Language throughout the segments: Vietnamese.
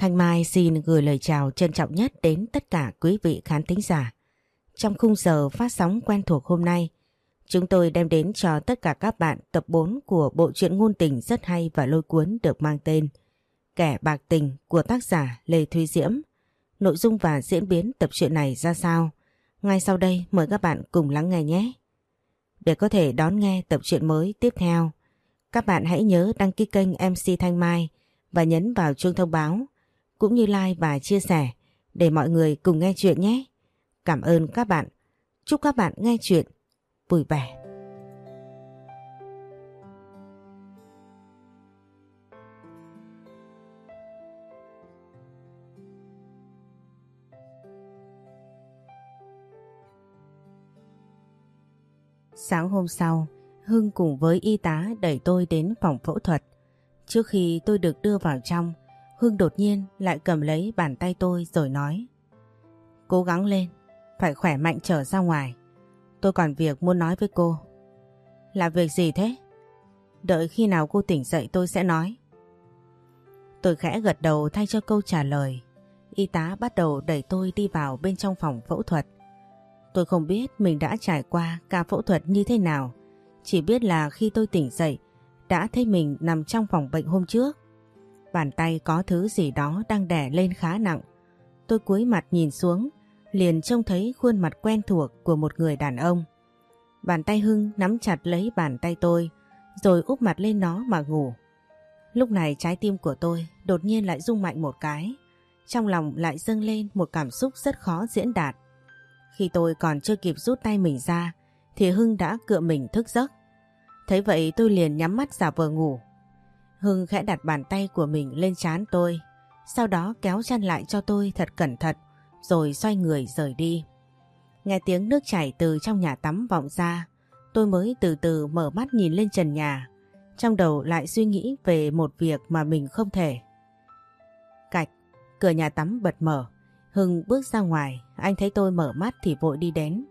Thanh Mai xin gửi lời chào trân trọng nhất đến tất cả quý vị khán thính giả. Trong khung giờ phát sóng quen thuộc hôm nay, chúng tôi đem đến cho tất cả các bạn tập 4 của bộ truyện ngôn tình rất hay và lôi cuốn được mang tên Kẻ bạc tình của tác giả Lê Thúy Diễm. Nội dung và diễn biến tập truyện này ra sao? Ngay sau đây mời các bạn cùng lắng nghe nhé. Để có thể đón nghe tập truyện mới tiếp theo, các bạn hãy nhớ đăng ký kênh MC Thanh Mai và nhấn vào chuông thông báo, cũng như like và chia sẻ để mọi người cùng nghe chuyện nhé. Cảm ơn các bạn. Chúc các bạn nghe chuyện vui vẻ. Sáng hôm sau, Hưng cùng với y tá đẩy tôi đến phòng phẫu thuật. Trước khi tôi được đưa vào trong, Hưng đột nhiên lại cầm lấy bàn tay tôi rồi nói: "Cố gắng lên, phải khỏe mạnh trở ra ngoài. Tôi còn việc muốn nói với cô." "Là việc gì thế?" "Đợi khi nào cô tỉnh dậy tôi sẽ nói." Tôi khẽ gật đầu thay cho câu trả lời. Y tá bắt đầu đẩy tôi đi vào bên trong phòng phẫu thuật. Tôi không biết mình đã trải qua ca phẫu thuật như thế nào, chỉ biết là khi tôi tỉnh dậy đã thấy mình nằm trong phòng bệnh hôm trước. Bàn tay có thứ gì đó đang đè lên khá nặng. Tôi cúi mặt nhìn xuống, liền trông thấy khuôn mặt quen thuộc của một người đàn ông. Bàn tay Hưng nắm chặt lấy bàn tay tôi, rồi úp mặt lên nó mà ngủ. Lúc này trái tim của tôi đột nhiên lại rung mạnh một cái. Trong lòng lại dâng lên một cảm xúc rất khó diễn đạt. Khi tôi còn chưa kịp rút tay mình ra, thì Hưng đã cựa mình thức giấc. Thấy vậy tôi liền nhắm mắt giả vờ ngủ. Hưng khẽ đặt bàn tay của mình lên trán tôi, sau đó kéo chăn lại cho tôi thật cẩn thận, rồi xoay người rời đi. Nghe tiếng nước chảy từ trong nhà tắm vọng ra, tôi mới từ từ mở mắt nhìn lên trần nhà. Trong đầu lại suy nghĩ về một việc mà mình không thể. Cạch, cửa nhà tắm bật mở. Hưng bước ra ngoài, anh thấy tôi mở mắt thì vội đi đến.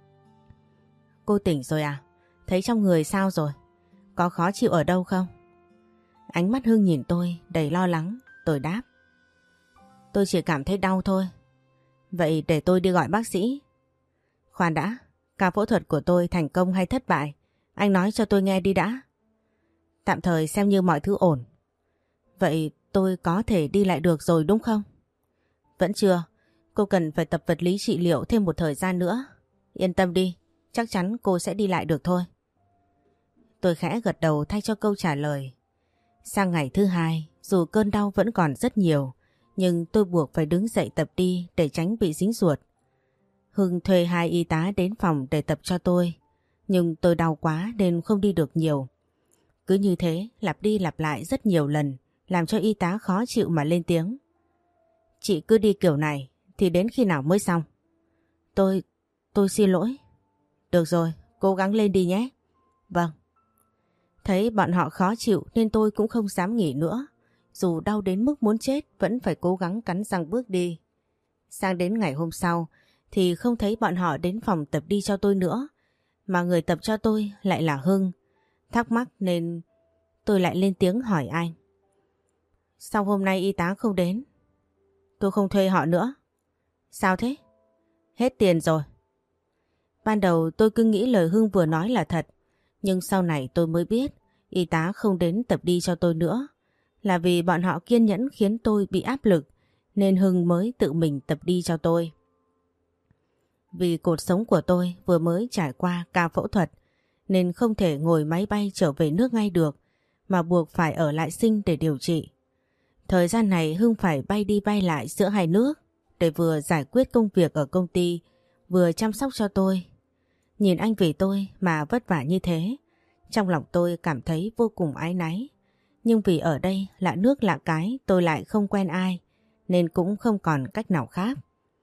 "Cô tỉnh rồi à? Thấy trong người sao rồi? Có khó chịu ở đâu không?" Ánh mắt Hưng nhìn tôi đầy lo lắng, tôi đáp: "Tôi chỉ cảm thấy đau thôi." "Vậy để tôi đi gọi bác sĩ." "Khoan đã, ca phẫu thuật của tôi thành công hay thất bại? Anh nói cho tôi nghe đi đã." "Tạm thời xem như mọi thứ ổn." "Vậy tôi có thể đi lại được rồi đúng không?" "Vẫn chưa, cô cần phải tập vật lý trị liệu thêm một thời gian nữa. Yên tâm đi, chắc chắn cô sẽ đi lại được thôi." Tôi khẽ gật đầu thay cho câu trả lời. Sang ngày thứ hai, dù cơn đau vẫn còn rất nhiều, nhưng tôi buộc phải đứng dậy tập đi để tránh bị dính ruột. Hưng thuê 2 y tá đến phòng để tập cho tôi, nhưng tôi đau quá nên không đi được nhiều. Cứ như thế lặp đi lặp lại rất nhiều lần, làm cho y tá khó chịu mà lên tiếng: "Chị cứ đi kiểu này thì đến khi nào mới xong?" Tôi xin lỗi." "Được rồi, cố gắng lên đi nhé." "Vâng." Thấy bọn họ khó chịu nên tôi cũng không dám nghỉ nữa. Dù đau đến mức muốn chết vẫn phải cố gắng cắn răng bước đi. Sang đến ngày hôm sau thì không thấy bọn họ đến phòng tập đi cho tôi nữa, mà người tập cho tôi lại là Hưng. Thắc mắc nên tôi lại lên tiếng hỏi anh: "Sao hôm nay y tá không đến?" "Tôi không thuê họ nữa." "Sao thế?" "Hết tiền rồi." Ban đầu tôi cứ nghĩ lời Hưng vừa nói là thật, nhưng sau này tôi mới biết y tá không đến tập đi cho tôi nữa là vì bọn họ kiên nhẫn khiến tôi bị áp lực, nên Hưng mới tự mình tập đi cho tôi. Vì cột sống của tôi vừa mới trải qua ca phẫu thuật nên không thể ngồi máy bay trở về nước ngay được, mà buộc phải ở lại Sinh để điều trị. Thời gian này Hưng phải bay đi bay lại giữa hai nước để vừa giải quyết công việc ở công ty, vừa chăm sóc cho tôi. Nhìn anh vì tôi mà vất vả như thế, trong lòng tôi cảm thấy vô cùng áy náy. Nhưng vì ở đây lạ nước lạ cái, tôi lại không quen ai, nên cũng không còn cách nào khác.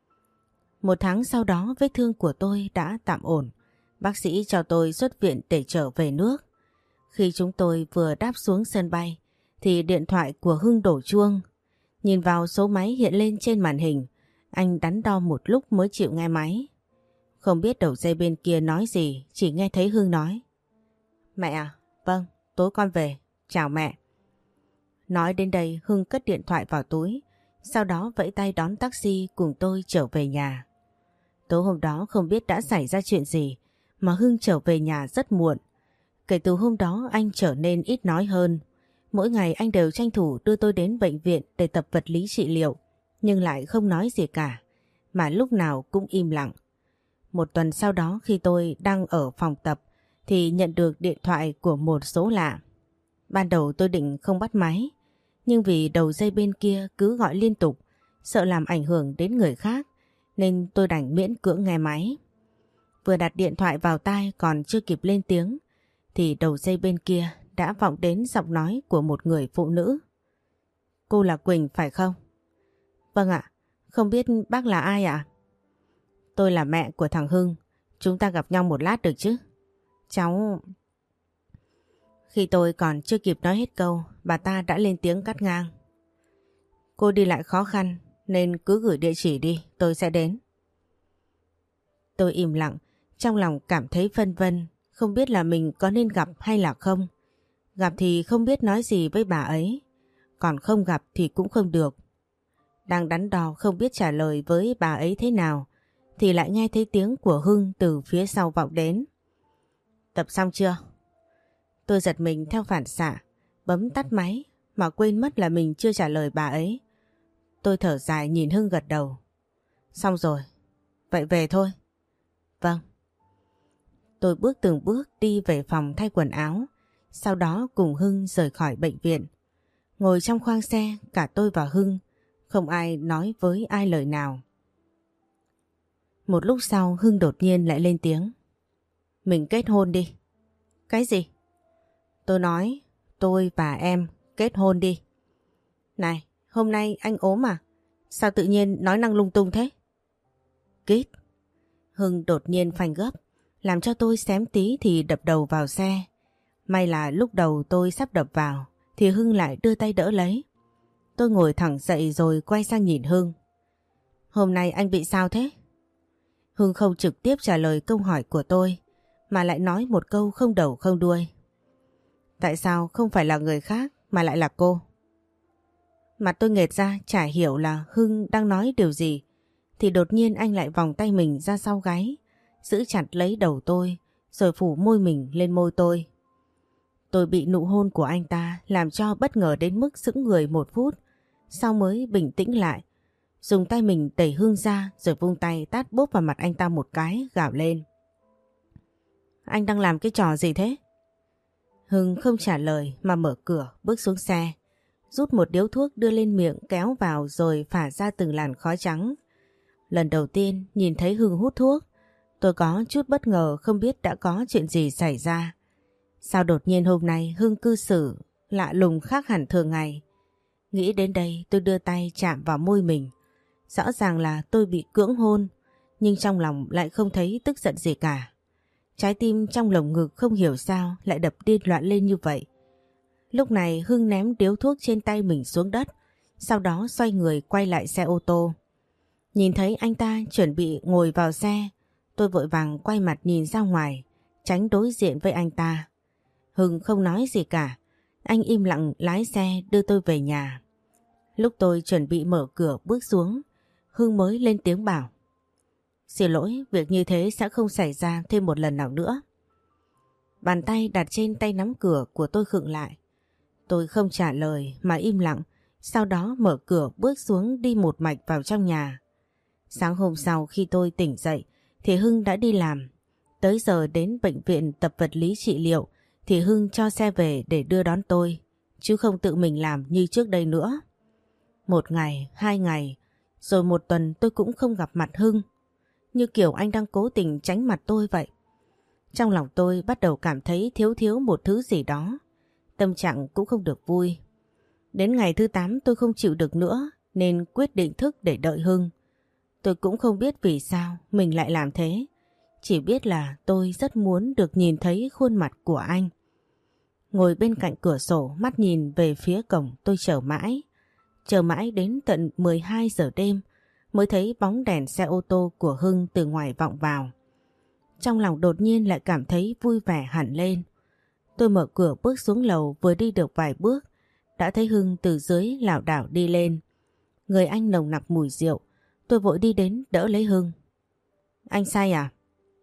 1 tháng sau đó vết thương của tôi đã tạm ổn. Bác sĩ cho tôi xuất viện để trở về nước. Khi chúng tôi vừa đáp xuống sân bay thì điện thoại của Hưng đổ chuông. Nhìn vào số máy hiện lên trên màn hình, anh đắn đo một lúc mới chịu nghe máy. Không biết đầu dây bên kia nói gì, chỉ nghe thấy Hưng nói: "Mẹ à?" "Vâng, tối con về, chào mẹ." Nói đến đây Hưng cất điện thoại vào túi, sau đó vẫy tay đón taxi cùng tôi trở về nhà. Tối hôm đó không biết đã xảy ra chuyện gì mà Hưng trở về nhà rất muộn. Kể từ hôm đó anh trở nên ít nói hơn. Mỗi ngày anh đều tranh thủ đưa tôi đến bệnh viện để tập vật lý trị liệu, nhưng lại không nói gì cả, mà lúc nào cũng im lặng. Một tuần sau đó khi tôi đang ở phòng tập thì nhận được điện thoại của một số lạ. Ban đầu tôi định không bắt máy, nhưng vì đầu dây bên kia cứ gọi liên tục, sợ làm ảnh hưởng đến người khác, nên tôi đành miễn cưỡng nghe máy. Vừa đặt điện thoại vào tai còn chưa kịp lên tiếng, thì đầu dây bên kia đã vọng đến giọng nói của một người phụ nữ. Cô là Quỳnh phải không? Vâng ạ, không biết bác là ai ạ? Tôi là mẹ của thằng Hưng, chúng ta gặp nhau một lát được chứ? Cháu... Khi tôi còn chưa kịp nói hết câu, bà ta đã lên tiếng cắt ngang. Cô đi lại khó khăn nên cứ gửi địa chỉ đi, tôi sẽ đến. Tôi im lặng, trong lòng cảm thấy phân vân, không biết là mình có nên gặp hay là không. Gặp thì không biết nói gì với bà ấy, còn không gặp thì cũng không được. Đang đắn đo không biết trả lời với bà ấy thế nào, thì lại nghe thấy tiếng của Hưng từ phía sau vọng đến. Tập xong chưa? Tôi giật mình theo phản xạ, bấm tắt máy mà quên mất là mình chưa trả lời bà ấy. Tôi thở dài nhìn Hưng gật đầu. Xong rồi, vậy về thôi. Vâng. Tôi bước từng bước đi về phòng thay quần áo, sau đó cùng Hưng rời khỏi bệnh viện. Ngồi trong khoang xe, cả tôi và Hưng, không ai nói với ai lời nào. Một lúc sau Hưng đột nhiên lại lên tiếng. Mình kết hôn đi. Cái gì? Tôi nói, tôi và em kết hôn đi. Này, hôm nay anh ốm à? Sao tự nhiên nói năng lung tung thế? Kít. Hưng đột nhiên phanh gấp, làm cho tôi xém tí thì đập đầu vào xe. May là lúc đầu tôi sắp đập vào thì Hưng lại đưa tay đỡ lấy. Tôi ngồi thẳng dậy rồi quay sang nhìn Hưng. Hôm nay anh bị sao thế? Hưng không trực tiếp trả lời câu hỏi của tôi, mà lại nói một câu không đầu không đuôi. Tại sao không phải là người khác mà lại là cô? Mặt tôi nghệt ra chả hiểu là Hưng đang nói điều gì, thì đột nhiên anh lại vòng tay mình ra sau gáy, giữ chặt lấy đầu tôi rồi phủ môi mình lên môi tôi. Tôi bị nụ hôn của anh ta làm cho bất ngờ đến mức sững người một phút, sau mới bình tĩnh lại. Dùng tay mình đẩy Hưng ra rồi vung tay tát bốp vào mặt anh ta một cái, gào lên. Anh đang làm cái trò gì thế? Hưng không trả lời mà mở cửa bước xuống xe, rút một điếu thuốc đưa lên miệng kéo vào rồi phả ra từng làn khói trắng. Lần đầu tiên nhìn thấy Hưng hút thuốc, tôi có chút bất ngờ không biết đã có chuyện gì xảy ra. Sao đột nhiên hôm nay Hưng cư xử lạ lùng khác hẳn thường ngày. Nghĩ đến đây tôi đưa tay chạm vào môi mình. Rõ ràng là tôi bị cưỡng hôn, nhưng trong lòng lại không thấy tức giận gì cả. Trái tim trong lồng ngực không hiểu sao lại đập điên loạn lên như vậy. Lúc này Hưng ném điếu thuốc trên tay mình xuống đất, sau đó xoay người quay lại xe ô tô. Nhìn thấy anh ta chuẩn bị ngồi vào xe, tôi vội vàng quay mặt nhìn ra ngoài, tránh đối diện với anh ta. Hưng không nói gì cả, anh im lặng lái xe đưa tôi về nhà. Lúc tôi chuẩn bị mở cửa bước xuống, Hưng mới lên tiếng bảo. Xin lỗi, việc như thế sẽ không xảy ra thêm một lần nào nữa. Bàn tay đặt trên tay nắm cửa của tôi khựng lại. Tôi không trả lời mà im lặng, sau đó mở cửa bước xuống đi một mạch vào trong nhà. Sáng hôm sau khi tôi tỉnh dậy thì Hưng đã đi làm. Tới giờ đến bệnh viện tập vật lý trị liệu thì Hưng cho xe về để đưa đón tôi, chứ không tự mình làm như trước đây nữa. Một ngày, 2 ngày, rồi một tuần tôi cũng không gặp mặt Hưng, như kiểu anh đang cố tình tránh mặt tôi vậy. Trong lòng tôi bắt đầu cảm thấy thiếu thiếu một thứ gì đó, tâm trạng cũng không được vui. Đến ngày thứ 8 tôi không chịu được nữa nên quyết định thức để đợi Hưng. Tôi cũng không biết vì sao mình lại làm thế, chỉ biết là tôi rất muốn được nhìn thấy khuôn mặt của anh. Ngồi bên cạnh cửa sổ mắt nhìn về phía cổng tôi chờ mãi đến tận 12 giờ đêm mới thấy bóng đèn xe ô tô của Hưng từ ngoài vọng vào. Trong lòng đột nhiên lại cảm thấy vui vẻ hẳn lên. Tôi mở cửa bước xuống lầu, vừa đi được vài bước đã thấy Hưng từ dưới lảo đảo đi lên. Người anh nồng nặc mùi rượu. Tôi vội đi đến đỡ lấy Hưng. Anh say à?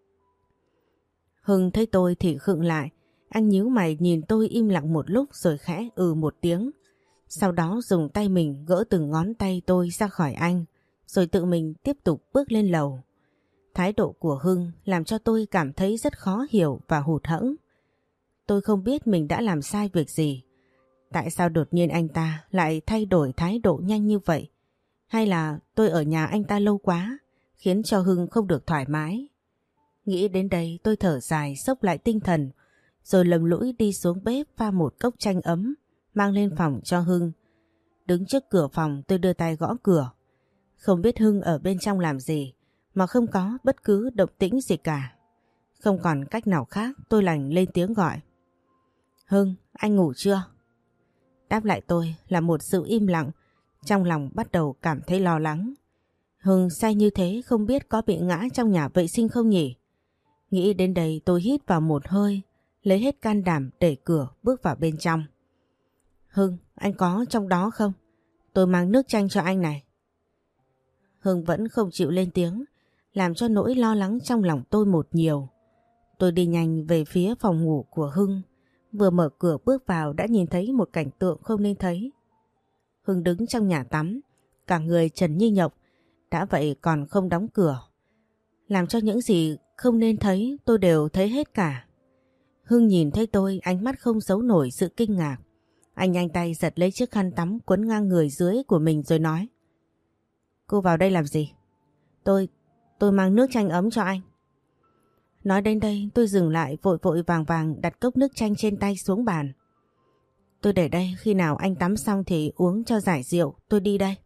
Hưng thấy tôi thì khựng lại. Anh nhíu mày nhìn tôi im lặng một lúc rồi khẽ một tiếng. Sau đó dùng tay mình gỡ từng ngón tay tôi ra khỏi anh, rồi tự mình tiếp tục bước lên lầu. Thái độ của Hưng làm cho tôi cảm thấy rất khó hiểu và hụt hẫng. Tôi không biết mình đã làm sai việc gì. Tại sao đột nhiên anh ta lại thay đổi thái độ nhanh như vậy? Hay là tôi ở nhà anh ta lâu quá, khiến cho Hưng không được thoải mái? Nghĩ đến đây tôi thở dài xốc lại tinh thần, rồi lầm lũi đi xuống bếp pha một cốc chanh ấm, mang lên phòng cho Hưng. Đứng trước cửa phòng tôi đưa tay gõ cửa. Không biết Hưng ở bên trong làm gì, mà không có bất cứ động tĩnh gì cả. Không còn cách nào khác tôi đành lên tiếng gọi. Hưng, anh ngủ chưa? Đáp lại tôi là một sự im lặng, trong lòng bắt đầu cảm thấy lo lắng. Hưng say như thế không biết có bị ngã trong nhà vệ sinh không nhỉ? Nghĩ đến đây tôi hít vào một hơi, lấy hết can đảm đẩy cửa bước vào bên trong. Hưng, anh có trong đó không? Tôi mang nước chanh cho anh này. Hưng vẫn không chịu lên tiếng, làm cho nỗi lo lắng trong lòng tôi một nhiều. Tôi đi nhanh về phía phòng ngủ của Hưng, vừa mở cửa bước vào đã nhìn thấy một cảnh tượng không nên thấy. Hưng đứng trong nhà tắm, cả người trần như nhộng, đã vậy còn không đóng cửa. Làm cho những gì không nên thấy tôi đều thấy hết cả. Hưng nhìn thấy tôi, ánh mắt không giấu nổi sự kinh ngạc. Anh nhanh tay giật lấy chiếc khăn tắm quấn ngang người dưới của mình rồi nói. Cô vào đây làm gì? Tôi mang nước chanh ấm cho anh. Nói đến đây tôi dừng lại, vội vội vàng vàng đặt cốc nước chanh trên tay xuống bàn. Tôi để đây, khi nào anh tắm xong thì uống cho giải rượu, tôi đi đây.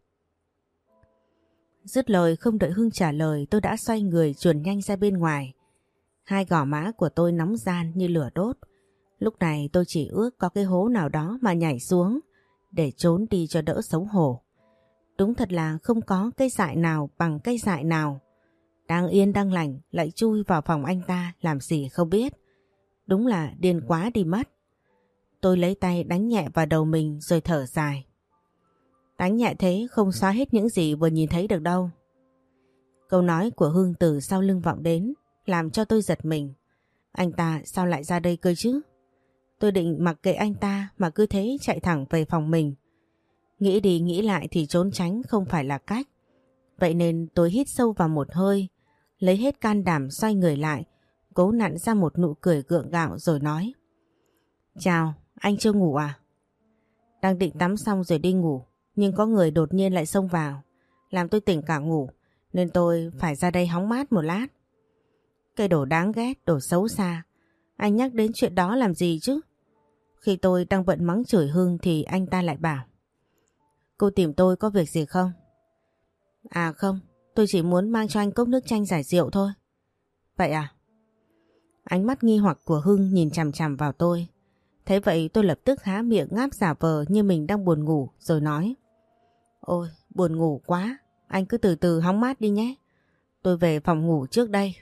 Dứt lời không đợi Hưng trả lời, tôi đã xoay người chuồn nhanh ra bên ngoài. Hai gò má của tôi nóng ran như lửa đốt. Lúc này tôi chỉ ước có cái hố nào đó mà nhảy xuống để trốn đi cho đỡ xấu hổ. Đúng thật là không có cây dại nào bằng cây dại nào. Đang yên đang lành lại chui vào phòng anh ta làm gì không biết. Đúng là điên quá đi mất. Tôi lấy tay đánh nhẹ vào đầu mình rồi thở dài. Đánh nhẹ thế không xóa hết những gì vừa nhìn thấy được đâu. Câu nói của Hưng từ sau lưng vọng đến, làm cho tôi giật mình. Anh ta sao lại ra đây cơ chứ? Tôi định mặc kệ anh ta mà cứ thế chạy thẳng về phòng mình. Nghĩ đi nghĩ lại thì trốn tránh không phải là cách. Vậy nên tôi hít sâu vào một hơi, lấy hết can đảm xoay người lại, cố nặn ra một nụ cười gượng gạo rồi nói. Chào, anh chưa ngủ à? Đang định tắm xong rồi đi ngủ, nhưng có người đột nhiên lại xông vào, làm tôi tỉnh cả ngủ, nên tôi phải ra đây hóng mát một lát. Cái đồ đáng ghét, đồ xấu xa. Anh nhắc đến chuyện đó làm gì chứ? Khi tôi đang bận mắng chửi Hưng thì anh ta lại bảo. Cô tìm tôi có việc gì không? À không, tôi chỉ muốn mang cho anh cốc nước chanh giải rượu thôi. Vậy à? Ánh mắt nghi hoặc của Hưng nhìn chằm chằm vào tôi. Thế vậy tôi lập tức há miệng ngáp giả vờ như mình đang buồn ngủ rồi nói. Ôi, buồn ngủ quá, anh cứ từ từ hóng mát đi nhé. Tôi về phòng ngủ trước đây.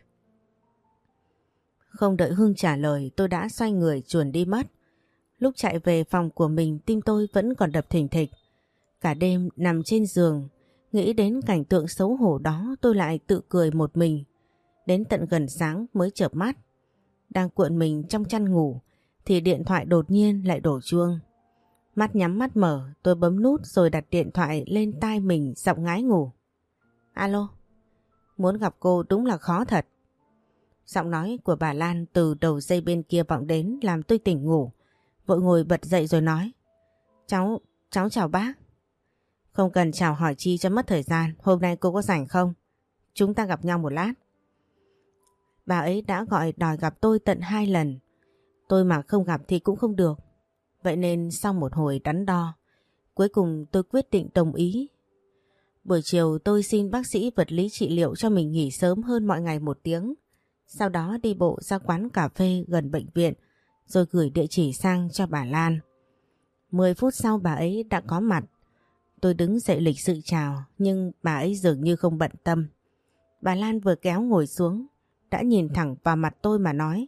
Không đợi Hưng trả lời tôi đã xoay người chuồn đi mất. Lúc chạy về phòng của mình tim tôi vẫn còn đập thình thịch. Cả đêm nằm trên giường, nghĩ đến cảnh tượng xấu hổ đó tôi lại tự cười một mình. Đến tận gần sáng mới chợp mắt. Đang cuộn mình trong chăn ngủ thì điện thoại đột nhiên lại đổ chuông. Mắt nhắm mắt mở tôi bấm nút rồi đặt điện thoại lên tai mình giọng ngái ngủ. Alo, muốn gặp cô đúng là khó thật. Giọng nói của bà Lan từ đầu dây bên kia vọng đến làm tôi tỉnh ngủ. Vội ngồi bật dậy rồi nói. Cháu chào bác. Không cần chào hỏi chi cho mất thời gian, hôm nay cô có rảnh không? Chúng ta gặp nhau một lát. Bà ấy đã gọi đòi gặp tôi tận 2 lần. Tôi mà không gặp thì cũng không được. Vậy nên sau một hồi đắn đo, cuối cùng tôi quyết định đồng ý. Buổi chiều tôi xin bác sĩ vật lý trị liệu cho mình nghỉ sớm hơn mọi ngày 1 tiếng. Sau đó đi bộ ra quán cà phê gần bệnh viện rồi gửi địa chỉ sang cho bà Lan. 10 phút sau bà ấy đã có mặt. Tôi đứng dậy lịch sự chào nhưng bà ấy dường như không bận tâm. Bà Lan vừa kéo ngồi xuống đã nhìn thẳng vào mặt tôi mà nói.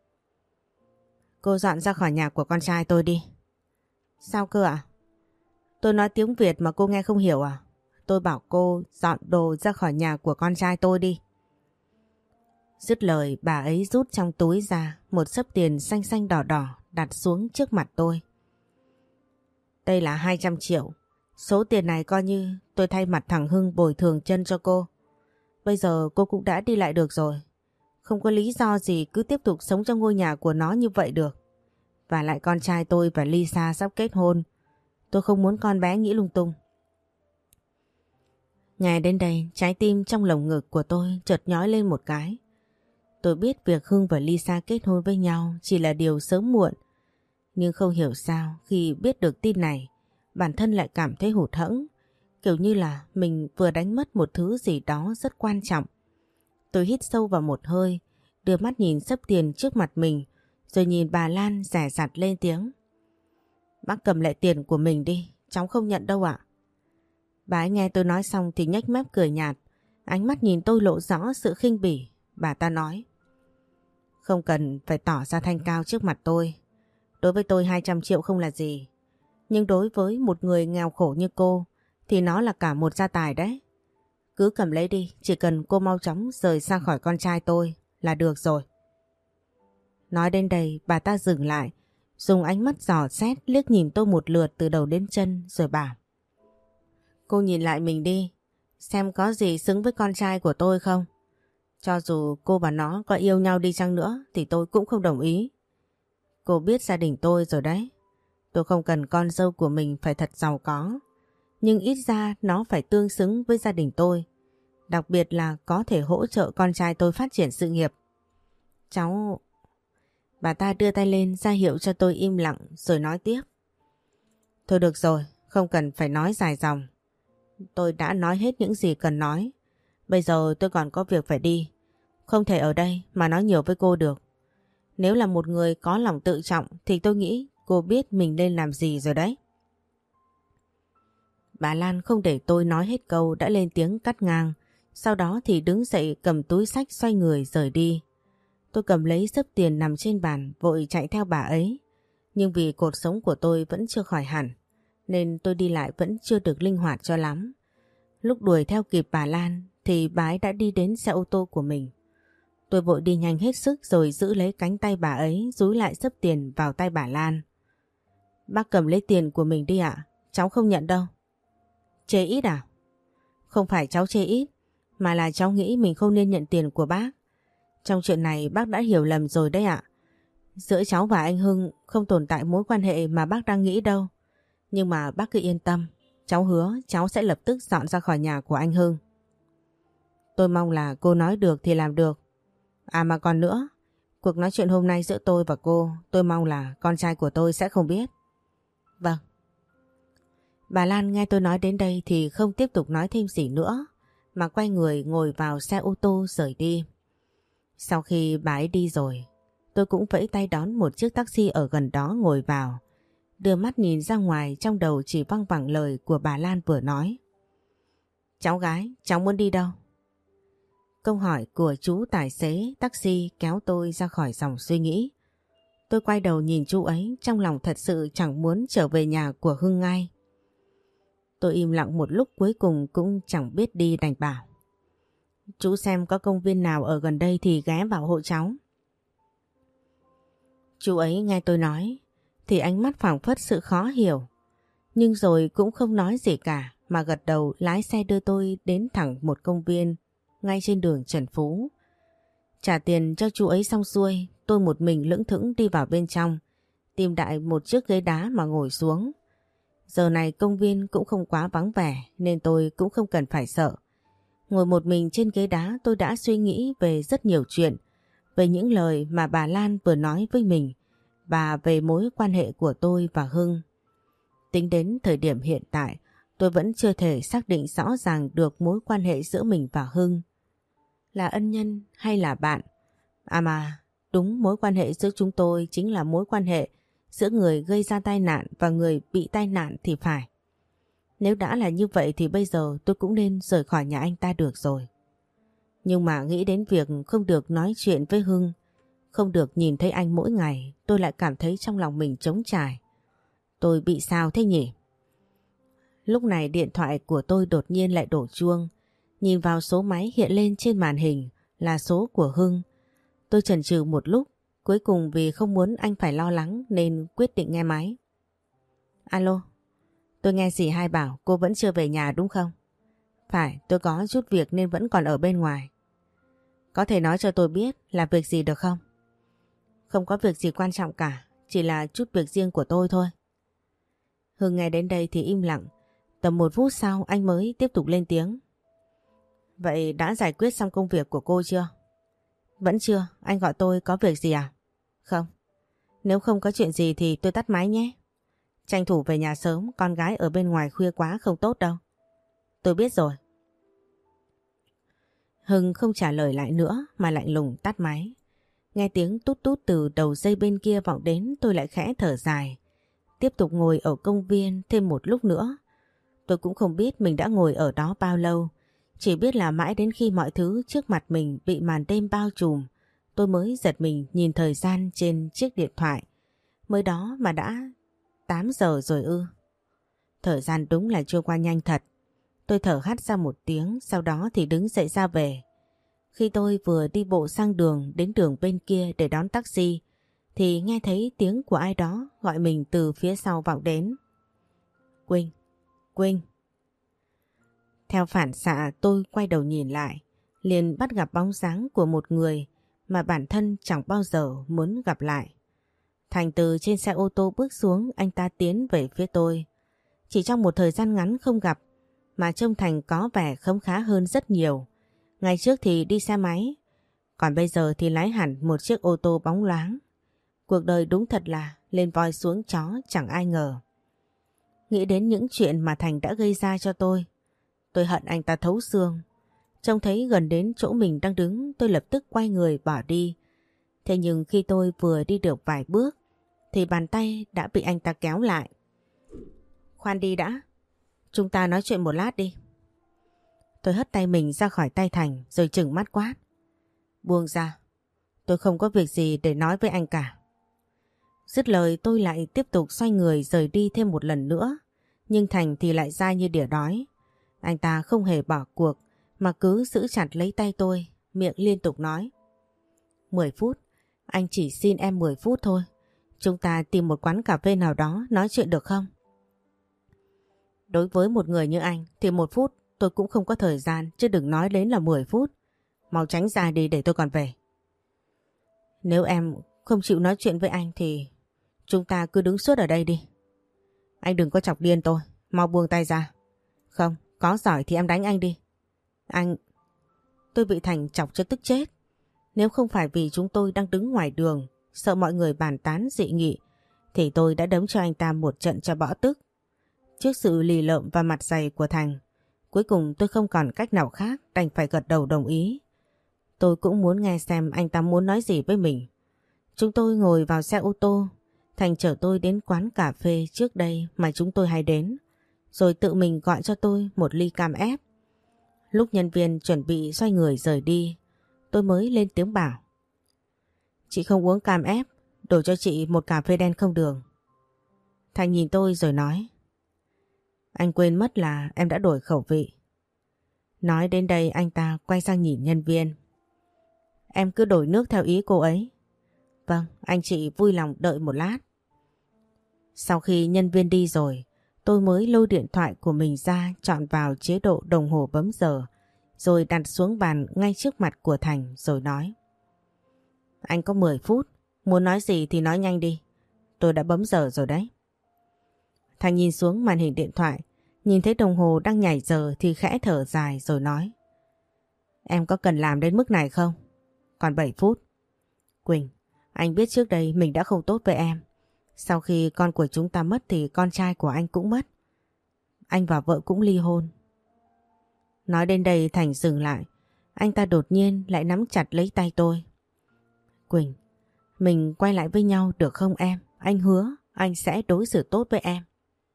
Cô dọn ra khỏi nhà của con trai tôi đi. Sao cơ ạ? Tôi nói tiếng Việt mà cô nghe không hiểu à? tôi bảo cô dọn đồ ra khỏi nhà của con trai tôi đi. Dứt lời bà ấy rút trong túi ra một xấp tiền xanh xanh đỏ đỏ đặt xuống trước mặt tôi. Đây là 200 triệu. Số tiền này coi như tôi thay mặt thằng Hưng bồi thường chân cho cô. Bây giờ cô cũng đã đi lại được rồi. Không có lý do gì cứ tiếp tục sống trong ngôi nhà của nó như vậy được. Và lại con trai tôi và Lisa sắp kết hôn. Tôi không muốn con bé nghĩ lung tung. Nghe đến đây, trái tim trong lồng ngực của tôi chợt nhói lên một cái. Tôi biết việc Hưng và Lisa kết hôn với nhau chỉ là điều sớm muộn. Nhưng không hiểu sao khi biết được tin này, bản thân lại cảm thấy hụt hẫng. Kiểu như là mình vừa đánh mất một thứ gì đó rất quan trọng. Tôi hít sâu vào một hơi, đưa mắt nhìn xấp tiền trước mặt mình, rồi nhìn bà Lan dè dặt lên tiếng. Bác cầm lại tiền của mình đi, cháu không nhận đâu ạ. Bà ấy nghe tôi nói xong thì nhếch mép cười nhạt, ánh mắt nhìn tôi lộ rõ sự khinh bỉ. Bà ta nói, không cần phải tỏ ra thanh cao trước mặt tôi. Đối với tôi 200 triệu không là gì. Nhưng đối với một người nghèo khổ như cô thì nó là cả một gia tài đấy. Cứ cầm lấy đi, chỉ cần cô mau chóng rời xa khỏi con trai tôi là được rồi. Nói đến đây bà ta dừng lại, dùng ánh mắt dò xét liếc nhìn tôi một lượt từ đầu đến chân rồi bảo. Cô nhìn lại mình đi, xem có gì xứng với con trai của tôi không. Cho dù cô và nó có yêu nhau đi chăng nữa thì tôi cũng không đồng ý. Cô biết gia đình tôi rồi đấy. Tôi không cần con dâu của mình phải thật giàu có. Nhưng ít ra nó phải tương xứng với gia đình tôi. Đặc biệt là có thể hỗ trợ con trai tôi phát triển sự nghiệp. Cháu... Bà ta đưa tay lên ra hiệu cho tôi im lặng rồi nói tiếp. Thôi được rồi, không cần phải nói dài dòng. Tôi đã nói hết những gì cần nói. Bây giờ tôi còn có việc phải đi. Không thể ở đây mà nói nhiều với cô được. Nếu là một người có lòng tự trọng thì tôi nghĩ cô biết mình nên làm gì rồi đấy. Bà Lan không để tôi nói hết câu đã lên tiếng cắt ngang. Sau đó thì đứng dậy cầm túi xách xoay người rời đi. Tôi cầm lấy xấp tiền nằm trên bàn vội chạy theo bà ấy. Nhưng vì cột sống của tôi vẫn chưa khỏi hẳn nên tôi đi lại vẫn chưa được linh hoạt cho lắm. Lúc đuổi theo kịp bà Lan thì bà ấy đã đi đến xe ô tô của mình. Tôi vội đi nhanh hết sức rồi giữ lấy cánh tay bà ấy dúi lại xấp tiền vào tay bà Lan. Bác cầm lấy tiền của mình đi ạ, cháu không nhận đâu. Chê ít à? Không phải cháu chê ít, mà là cháu nghĩ mình không nên nhận tiền của bác. Trong chuyện này bác đã hiểu lầm rồi đấy ạ. Giữa cháu và anh Hưng không tồn tại mối quan hệ mà bác đang nghĩ đâu. Nhưng mà bác cứ yên tâm, cháu hứa cháu sẽ lập tức dọn ra khỏi nhà của anh Hưng. Tôi mong là cô nói được thì làm được. À mà còn nữa, cuộc nói chuyện hôm nay giữa tôi và cô, tôi mong là con trai của tôi sẽ không biết. Vâng. Bà Lan nghe tôi nói đến đây thì không tiếp tục nói thêm gì nữa, mà quay người ngồi vào xe ô tô rời đi. Sau khi bà ấy đi rồi, tôi cũng vẫy tay đón một chiếc taxi ở gần đó ngồi vào. Đưa mắt nhìn ra ngoài, trong đầu chỉ văng vẳng lời của bà Lan vừa nói. Cháu gái, cháu muốn đi đâu? Câu hỏi của chú tài xế taxi kéo tôi ra khỏi dòng suy nghĩ. Tôi quay đầu nhìn chú ấy, trong lòng thật sự chẳng muốn trở về nhà của Hưng ngay. Tôi im lặng một lúc cuối cùng cũng chẳng biết đi đành bảo. Chú xem có công viên nào ở gần đây thì ghé vào hộ cháu. Chú ấy nghe tôi nói thì ánh mắt phảng phất sự khó hiểu. Nhưng rồi cũng không nói gì cả mà gật đầu lái xe đưa tôi đến thẳng một công viên ngay trên đường Trần Phú. Trả tiền cho chú ấy xong xuôi, tôi một mình lững thững đi vào bên trong, tìm đại một chiếc ghế đá mà ngồi xuống. Giờ này công viên cũng không quá vắng vẻ nên tôi cũng không cần phải sợ. Ngồi một mình trên ghế đá tôi đã suy nghĩ về rất nhiều chuyện, về những lời mà bà Lan vừa nói với mình và về mối quan hệ của tôi và Hưng. Tính đến thời điểm hiện tại, tôi vẫn chưa thể xác định rõ ràng được mối quan hệ giữa mình và Hưng. Là ân nhân hay là bạn? À mà, đúng, mối quan hệ giữa chúng tôi chính là mối quan hệ giữa người gây ra tai nạn và người bị tai nạn thì phải. Nếu đã là như vậy thì bây giờ tôi cũng nên rời khỏi nhà anh ta được rồi. Nhưng mà nghĩ đến việc không được nói chuyện với Hưng, không được nhìn thấy anh mỗi ngày, tôi lại cảm thấy trong lòng mình trống trải. Tôi bị sao thế nhỉ? Lúc này điện thoại của tôi đột nhiên lại đổ chuông. Nhìn vào số máy hiện lên trên màn hình là số của Hưng. Tôi chần chừ một lúc, cuối cùng vì không muốn anh phải lo lắng nên quyết định nghe máy. Alo, tôi nghe dì hai bảo cô vẫn chưa về nhà đúng không? Phải, tôi có chút việc nên vẫn còn ở bên ngoài. Có thể nói cho tôi biết là việc gì được không? Không có việc gì quan trọng cả, chỉ là chút việc riêng của tôi thôi. Hưng nghe đến đây thì im lặng. Tầm 1 phút sau anh mới tiếp tục lên tiếng. Vậy đã giải quyết xong công việc của cô chưa? Vẫn chưa, anh gọi tôi có việc gì à? Không. Nếu không có chuyện gì thì tôi tắt máy nhé. Tranh thủ về nhà sớm, con gái ở bên ngoài khuya quá không tốt đâu. Tôi biết rồi. Hưng không trả lời lại nữa mà lạnh lùng tắt máy. Nghe tiếng tút tút từ đầu dây bên kia vọng đến, tôi lại khẽ thở dài. Tiếp tục ngồi ở công viên thêm một lúc nữa. Tôi cũng không biết mình đã ngồi ở đó bao lâu. Chỉ biết là mãi đến khi mọi thứ trước mặt mình bị màn đêm bao trùm, tôi mới giật mình nhìn thời gian trên chiếc điện thoại. Mới đó mà đã 8 giờ rồi ư. Thời gian đúng là trôi qua nhanh thật. Tôi thở hắt ra một tiếng, sau đó thì đứng dậy ra về. Khi tôi vừa đi bộ sang đường đến đường bên kia để đón taxi, thì nghe thấy tiếng của ai đó gọi mình từ phía sau vọng đến. Quỳnh, Quỳnh. Theo phản xạ tôi quay đầu nhìn lại, liền bắt gặp bóng dáng của một người mà bản thân chẳng bao giờ muốn gặp lại. Thành từ trên xe ô tô bước xuống, anh ta tiến về phía tôi. Chỉ trong một thời gian ngắn không gặp mà trông Thành có vẻ khấm khá hơn rất nhiều. Ngày trước thì đi xe máy, còn bây giờ thì lái hẳn một chiếc ô tô bóng loáng. Cuộc đời đúng thật là lên voi xuống chó chẳng ai ngờ. Nghĩ đến những chuyện mà Thành đã gây ra cho tôi hận anh ta thấu xương. Trông thấy gần đến chỗ mình đang đứng, tôi lập tức quay người bỏ đi. Thế nhưng khi tôi vừa đi được vài bước thì bàn tay đã bị anh ta kéo lại. Khoan đi đã, chúng ta nói chuyện một lát đi. Tôi hất tay mình ra khỏi tay Thành rồi trừng mắt quát. Buông ra, tôi không có việc gì để nói với anh cả. Dứt lời tôi lại tiếp tục xoay người rời đi thêm một lần nữa. Nhưng Thành thì lại dai như đỉa đói. Anh ta không hề bỏ cuộc mà cứ giữ chặt lấy tay tôi, miệng liên tục nói. 10 phút, anh chỉ xin em 10 phút thôi. Chúng ta tìm một quán cà phê nào đó nói chuyện được không? Đối với một người như anh thì 1 phút tôi cũng không có thời gian, chứ đừng nói đến là 10 phút. Mau tránh ra đi để tôi còn về. Nếu em không chịu nói chuyện với anh thì chúng ta cứ đứng suốt ở đây đi. Anh đừng có chọc điên tôi, mau buông tay ra. Không, có giỏi thì em đánh anh đi. Anh... Tôi bị Thành chọc cho tức chết. Nếu không phải vì chúng tôi đang đứng ngoài đường, sợ mọi người bàn tán dị nghị, thì tôi đã đấm cho anh ta một trận cho bỏ tức. Trước sự lì lợm và mặt dày của Thành, cuối cùng tôi không còn cách nào khác, đành phải gật đầu đồng ý. Tôi cũng muốn nghe xem anh ta muốn nói gì với mình. Chúng tôi ngồi vào xe ô tô, Thành chở tôi đến quán cà phê trước đây mà chúng tôi hay đến, rồi tự mình gọi cho tôi một ly cam ép. Lúc nhân viên chuẩn bị xoay người rời đi, tôi mới lên tiếng bảo. Chị không uống cam ép, đổ cho chị một cà phê đen không đường. Thành nhìn tôi rồi nói. Anh quên mất là em đã đổi khẩu vị. Nói đến đây anh ta quay sang nhìn nhân viên. Em cứ đổi nước theo ý cô ấy. Vâng, anh chị vui lòng đợi một lát. Sau khi nhân viên đi rồi, tôi mới lôi điện thoại của mình ra chọn vào chế độ đồng hồ bấm giờ, rồi đặt xuống bàn ngay trước mặt của Thành rồi nói. Anh có 10 phút, muốn nói gì thì nói nhanh đi. Tôi đã bấm giờ rồi đấy. Thành nhìn xuống màn hình điện thoại, nhìn thấy đồng hồ đang nhảy giờ thì khẽ thở dài rồi nói. Em có cần làm đến mức này không? Còn 7 phút. Quỳnh, anh biết trước đây mình đã không tốt với em. Sau khi con của chúng ta mất thì con trai của anh cũng mất. Anh và vợ cũng ly hôn. Nói đến đây Thành dừng lại. Anh ta đột nhiên lại nắm chặt lấy tay tôi. Quỳnh, mình quay lại với nhau được không em? Anh hứa anh sẽ đối xử tốt với em.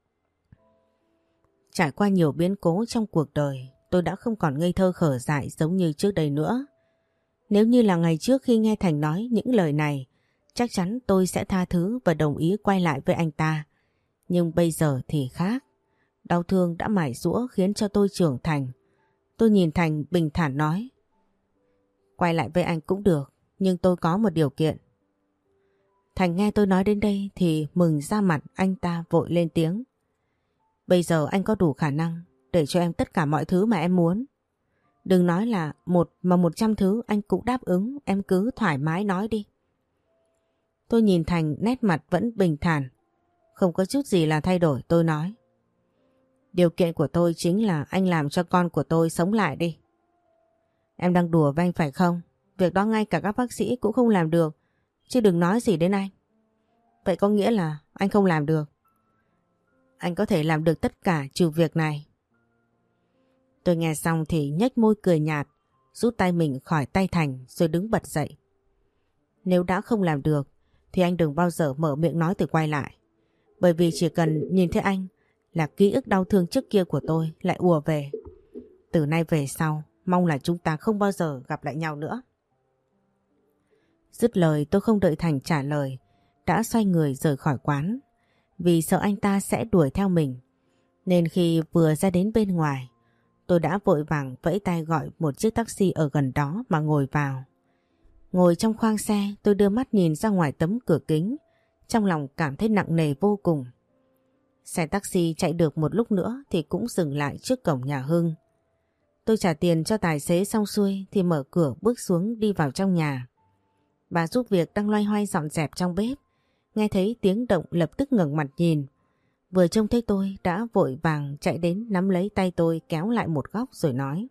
Trải qua nhiều biến cố trong cuộc đời, tôi đã không còn ngây thơ khở dại giống như trước đây nữa. Nếu như là ngày trước khi nghe Thành nói những lời này, chắc chắn tôi sẽ tha thứ và đồng ý quay lại với anh ta. Nhưng bây giờ thì khác. Đau thương đã mài giũa khiến cho tôi trưởng thành. Tôi nhìn Thành bình thản nói. Quay lại với anh cũng được, nhưng tôi có một điều kiện. Thành nghe tôi nói đến đây thì mừng ra mặt, anh ta vội lên tiếng. Bây giờ anh có đủ khả năng để cho em tất cả mọi thứ mà em muốn. Đừng nói là 100 thứ anh cũng đáp ứng, em cứ thoải mái nói đi. Tôi nhìn Thành nét mặt vẫn bình thản, không có chút gì là thay đổi. Tôi nói. Điều kiện của tôi chính là anh làm cho con của tôi sống lại đi. Em đang đùa với anh phải không? Việc đó ngay cả các bác sĩ cũng không làm được, chứ đừng nói gì đến anh. Vậy có nghĩa là anh không làm được? Anh có thể làm được tất cả trừ việc này. Tôi nghe xong thì nhếch môi cười nhạt, rút tay mình khỏi tay Thành rồi đứng bật dậy. Nếu đã không làm được thì anh đừng bao giờ mở miệng nói từ quay lại. Bởi vì chỉ cần nhìn thấy anh là ký ức đau thương trước kia của tôi lại ùa về. Từ nay về sau, mong là chúng ta không bao giờ gặp lại nhau nữa. Dứt lời tôi không đợi Thành trả lời, đã xoay người rời khỏi quán. Vì sợ anh ta sẽ đuổi theo mình, nên khi vừa ra đến bên ngoài, tôi đã vội vàng vẫy tay gọi một chiếc taxi ở gần đó mà ngồi vào. Ngồi trong khoang xe, tôi đưa mắt nhìn ra ngoài tấm cửa kính, trong lòng cảm thấy nặng nề vô cùng. Xe taxi chạy được một lúc nữa thì cũng dừng lại trước cổng nhà Hưng. Tôi trả tiền cho tài xế xong xuôi thì mở cửa bước xuống đi vào trong nhà. Bà giúp việc đang loay hoay dọn dẹp trong bếp, nghe thấy tiếng động lập tức ngẩng mặt nhìn. Vừa trông thấy tôi đã vội vàng chạy đến nắm lấy tay tôi kéo lại một góc rồi nói.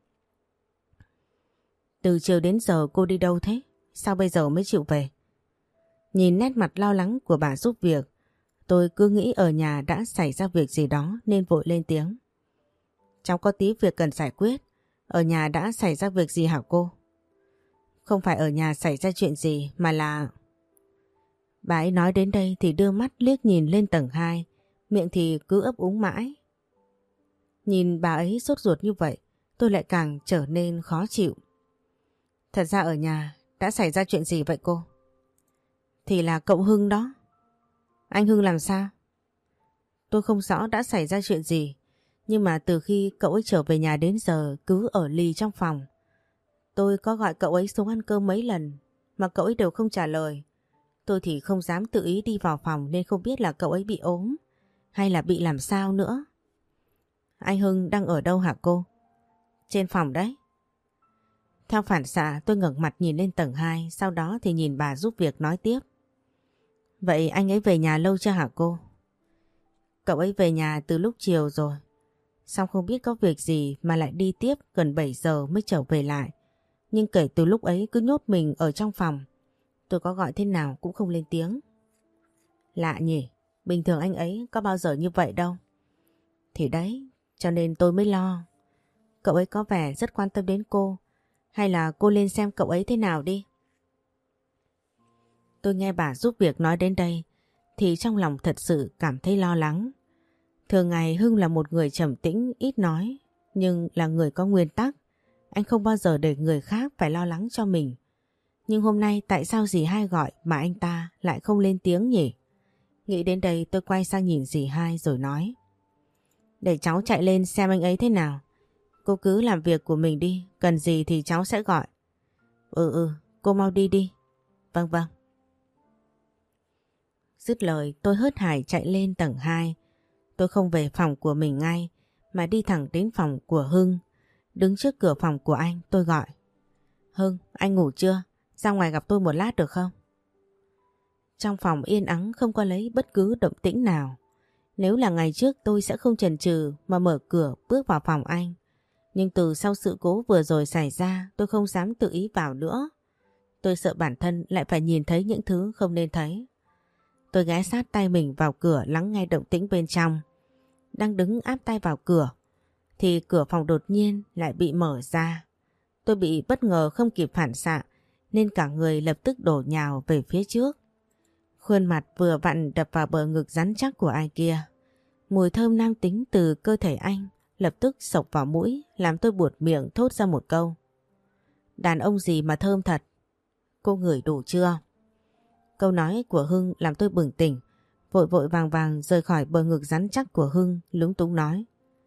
Từ chiều đến giờ cô đi đâu thế? Sao bây giờ mới chịu về? Nhìn nét mặt lo lắng của bà giúp việc, tôi cứ nghĩ ở nhà đã xảy ra việc gì đó nên vội lên tiếng. Cháu có tí việc cần giải quyết. Ở nhà đã xảy ra việc gì hả cô? Không phải ở nhà xảy ra chuyện gì mà là... Bà ấy nói đến đây thì đưa mắt liếc nhìn lên tầng 2, miệng thì cứ ấp úng mãi. Nhìn bà ấy sốt ruột như vậy, tôi lại càng trở nên khó chịu. Thật ra ở nhà đã xảy ra chuyện gì vậy cô? Thì là cậu Hưng đó. Anh Hưng làm sao? Tôi không rõ đã xảy ra chuyện gì, nhưng mà từ khi cậu ấy trở về nhà đến giờ cứ ở lì trong phòng. Tôi có gọi cậu ấy xuống ăn cơm mấy lần mà cậu ấy đều không trả lời. Tôi thì không dám tự ý đi vào phòng nên không biết là cậu ấy bị ốm hay là bị làm sao nữa. Anh Hưng đang ở đâu hả cô? Trên phòng đấy. Theo phản xạ tôi ngẩng mặt nhìn lên tầng 2, sau đó thì nhìn bà giúp việc nói tiếp. Vậy anh ấy về nhà lâu chưa hả cô? Cậu ấy về nhà từ lúc chiều rồi. Xong không biết có việc gì mà lại đi tiếp gần 7 giờ mới trở về lại. Nhưng kể từ lúc ấy cứ nhốt mình ở trong phòng. Tôi có gọi thế nào cũng không lên tiếng. Lạ nhỉ, bình thường anh ấy có bao giờ như vậy đâu. Thì đấy, cho nên tôi mới lo. Cậu ấy có vẻ rất quan tâm đến cô. Hay là cô lên xem cậu ấy thế nào đi. Tôi nghe bà giúp việc nói đến đây thì trong lòng thật sự cảm thấy lo lắng. Thường ngày Hưng là một người trầm tĩnh, ít nói, nhưng là người có nguyên tắc. Anh không bao giờ để người khác phải lo lắng cho mình. Nhưng hôm nay tại sao dì Hai gọi mà anh ta lại không lên tiếng nhỉ? Nghĩ đến đây tôi quay sang nhìn dì Hai rồi nói. Để cháu chạy lên xem anh ấy thế nào. Cô cứ làm việc của mình đi, cần gì thì cháu sẽ gọi. Cô mau đi đi. Vâng vâng. Dứt lời tôi hớt hải chạy lên tầng 2. Tôi không về phòng của mình ngay mà đi thẳng đến phòng của Hưng. Đứng trước cửa phòng của anh tôi gọi. Hưng, anh ngủ chưa? Ra ngoài gặp tôi một lát được không? Trong phòng yên ắng không có lấy bất cứ động tĩnh nào. Nếu là ngày trước tôi sẽ không chần chừ mà mở cửa bước vào phòng anh. Nhưng từ sau sự cố vừa rồi xảy ra tôi không dám tự ý vào nữa. Tôi sợ bản thân lại phải nhìn thấy những thứ không nên thấy. Tôi ghé sát tay mình vào cửa lắng nghe động tĩnh bên trong. Đang đứng áp tay vào cửa thì cửa phòng đột nhiên lại bị mở ra. Tôi bị bất ngờ không kịp phản xạ nên cả người lập tức đổ nhào về phía trước. Khuôn mặt vừa vặn đập vào bờ ngực rắn chắc của ai kia. Mùi thơm nam tính từ cơ thể anh lập tức xộc vào mũi làm tôi buột miệng thốt ra một câu. Đàn ông gì mà thơm thật. Cô ngửi đủ chưa? Câu nói của Hưng làm tôi bừng tỉnh. Vội vội vàng vàng rời khỏi bờ ngực rắn chắc của Hưng, lúng túng nói.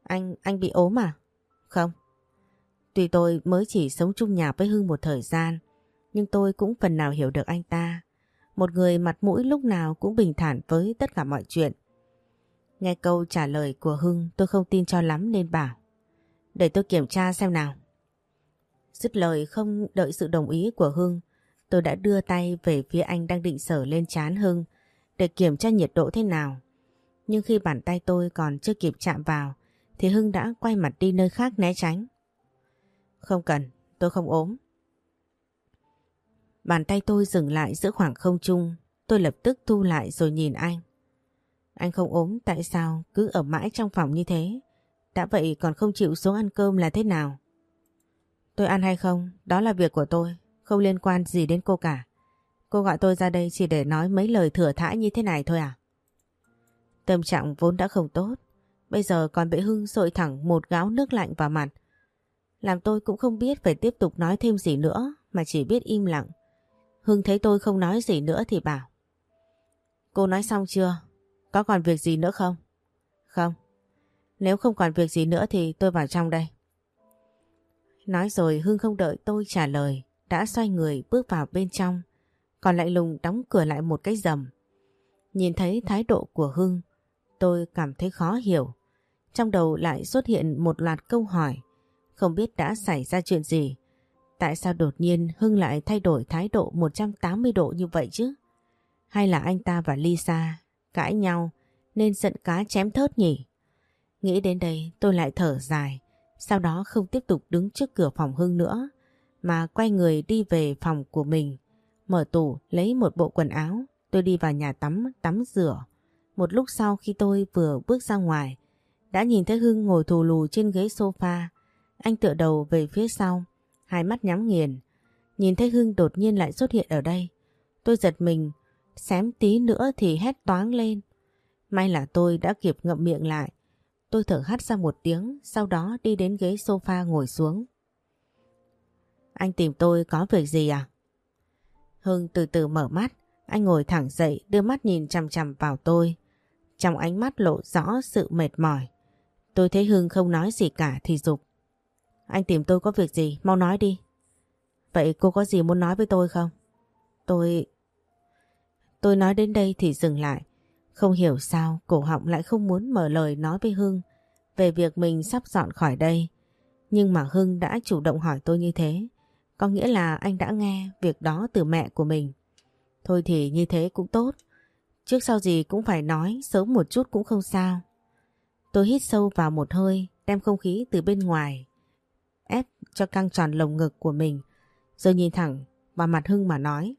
Anh bị ốm à? Không. Tuy tôi mới chỉ sống chung nhà với Hưng một thời gian, nhưng tôi cũng phần nào hiểu được anh ta. Một người mặt mũi lúc nào cũng bình thản với tất cả mọi chuyện. Nghe câu trả lời của Hưng tôi không tin cho lắm nên bảo: để tôi kiểm tra xem nào. Dứt lời không đợi sự đồng ý của Hưng, tôi đã đưa tay về phía anh đang định sờ lên trán Hưng để kiểm tra nhiệt độ thế nào. Nhưng khi bàn tay tôi còn chưa kịp chạm vào thì Hưng đã quay mặt đi nơi khác né tránh. Không cần, tôi không ốm. Bàn tay tôi dừng lại giữa khoảng không trung, tôi lập tức thu lại rồi nhìn anh. Anh không ốm tại sao cứ ở mãi trong phòng như thế? Đã vậy còn không chịu xuống ăn cơm là thế nào? Tôi ăn hay không, đó là việc của tôi, không liên quan gì đến cô cả. Cô gọi tôi ra đây chỉ để nói mấy lời thừa thãi như thế này thôi à? Tâm trạng vốn đã không tốt, bây giờ còn bị Hưng dội thẳng một gáo nước lạnh vào mặt. Làm tôi cũng không biết phải tiếp tục nói thêm gì nữa mà chỉ biết im lặng. Hưng thấy tôi không nói gì nữa thì bảo: cô nói xong chưa? Có còn việc gì nữa không? Không. Nếu không còn việc gì nữa thì tôi vào trong đây. Nói rồi Hưng không đợi tôi trả lời, đã xoay người bước vào bên trong, còn lạnh lùng đóng cửa lại một cái rầm. Nhìn thấy thái độ của Hưng, tôi cảm thấy khó hiểu. Trong đầu lại xuất hiện một loạt câu hỏi, không biết đã xảy ra chuyện gì. Tại sao đột nhiên Hưng lại thay đổi thái độ 180 độ như vậy chứ? Hay là anh ta và Lisa cãi nhau nên giận cá chém thớt nhỉ? Nghĩ đến đây tôi lại thở dài, sau đó không tiếp tục đứng trước cửa phòng Hưng nữa, mà quay người đi về phòng của mình. Mở tủ lấy một bộ quần áo, tôi đi vào nhà tắm rửa. Một lúc sau khi tôi vừa bước ra ngoài, đã nhìn thấy Hưng ngồi thù lù trên ghế sofa. Anh tựa đầu về phía sau, hai mắt nhắm nghiền. Nhìn thấy Hưng đột nhiên lại xuất hiện ở đây, tôi giật mình, xém tí nữa thì hét toáng lên. May là tôi đã kịp ngậm miệng lại. Tôi thở hắt ra một tiếng, sau đó đi đến ghế sofa ngồi xuống. Anh tìm tôi có việc gì à? Hưng từ từ mở mắt, anh ngồi thẳng dậy đưa mắt nhìn chằm chằm vào tôi. Trong ánh mắt lộ rõ sự mệt mỏi. Tôi thấy Hưng không nói gì cả thì giục: anh tìm tôi có việc gì, mau nói đi. Vậy cô có gì muốn nói với tôi không? Tôi nói đến đây thì dừng lại. Không hiểu sao cổ họng lại không muốn mở lời nói với Hưng về việc mình sắp dọn khỏi đây. Nhưng mà Hưng đã chủ động hỏi tôi như thế, có nghĩa là anh đã nghe việc đó từ mẹ của mình. Thôi thì như thế cũng tốt, trước sau gì cũng phải nói, sớm một chút cũng không sao. Tôi hít sâu vào một hơi, đem không khí từ bên ngoài ép cho căng tròn lồng ngực của mình, rồi nhìn thẳng vào mặt Hưng mà nói: